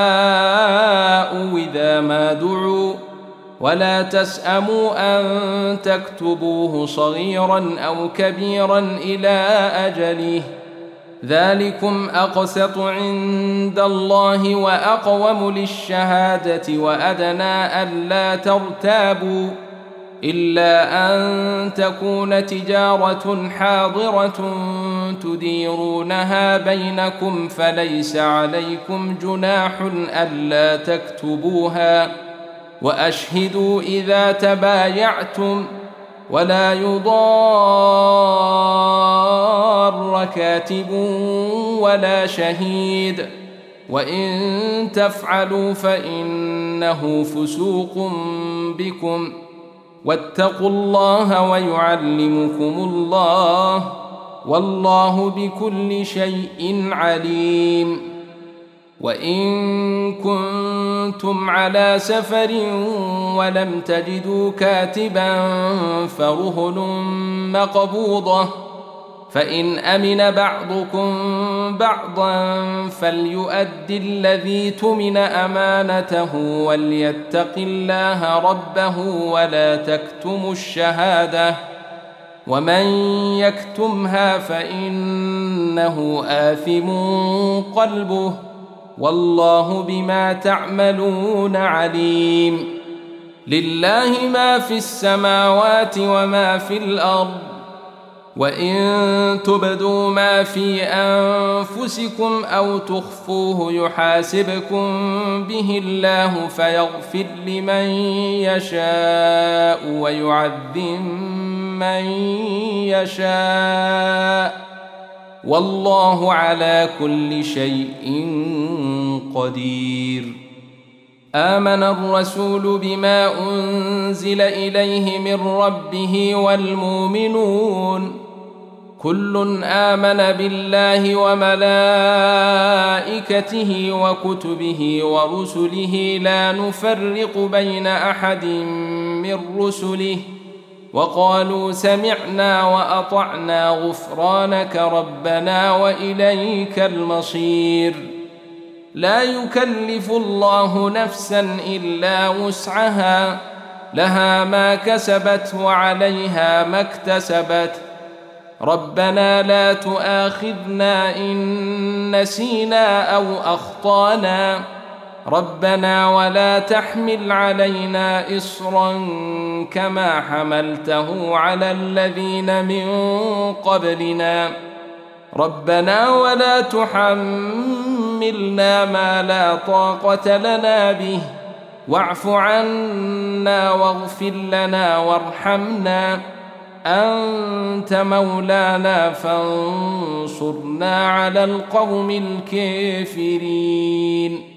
إذا ما دعوا ولا تسأموا أن تكتبوه صغيرا أو كبيرا إلى أجله ذلكم أقسط عند الله وأقوم للشهادة وأدنى ألا ترتابوا إلا أن تكون تجارة حاضرة تديرونها بينكم فليس عليكم جناح ألا تكتبوها وأشهدوا إذا تبايعتم ولا يضار كاتب ولا شهيد وإن تفعلوا فإنه فسوق بكم واتقوا الله ويعلمكم الله والله بكل شيء عليم. وإن كنتم على سفر ولم تجدوا كاتبا فرهن مقبوضة فإن أمن بعضكم بعضا فليؤد الذي تمن أمانته وليتق الله ربه ولا تكتموا الشهادة ومن يكتمها فإنه آثم قلبه والله بما تعملون عليم. لله ما في السماوات وما في الأرض وإن تبدوا ما في أنفسكم أو تخفوه يحاسبكم به الله فيغفر لمن يشاء ويعذب من يشاء والله على كل شيء قدير. آمن الرسول بما أنزل إليه من ربه والمؤمنون كل آمن بالله وملائكته وكتبه ورسله لا نفرق بين أحد من رسله وقالوا سمعنا وأطعنا غفرانك ربنا وإليك المصير. لا يكلف الله نفسا إلا وسعها لها ما كسبت وعليها ما اكتسبت ربنا لا تؤاخذنا إن نسينا أو أخطأنا ربنا ولا تحمل علينا إصرا كما حملته على الذين من قبلنا ربنا ولا تحملنا ما لا طاقة لنا به واعف عنا واغفر لنا وارحمنا أنت مولانا فانصرنا على القوم الكافرين.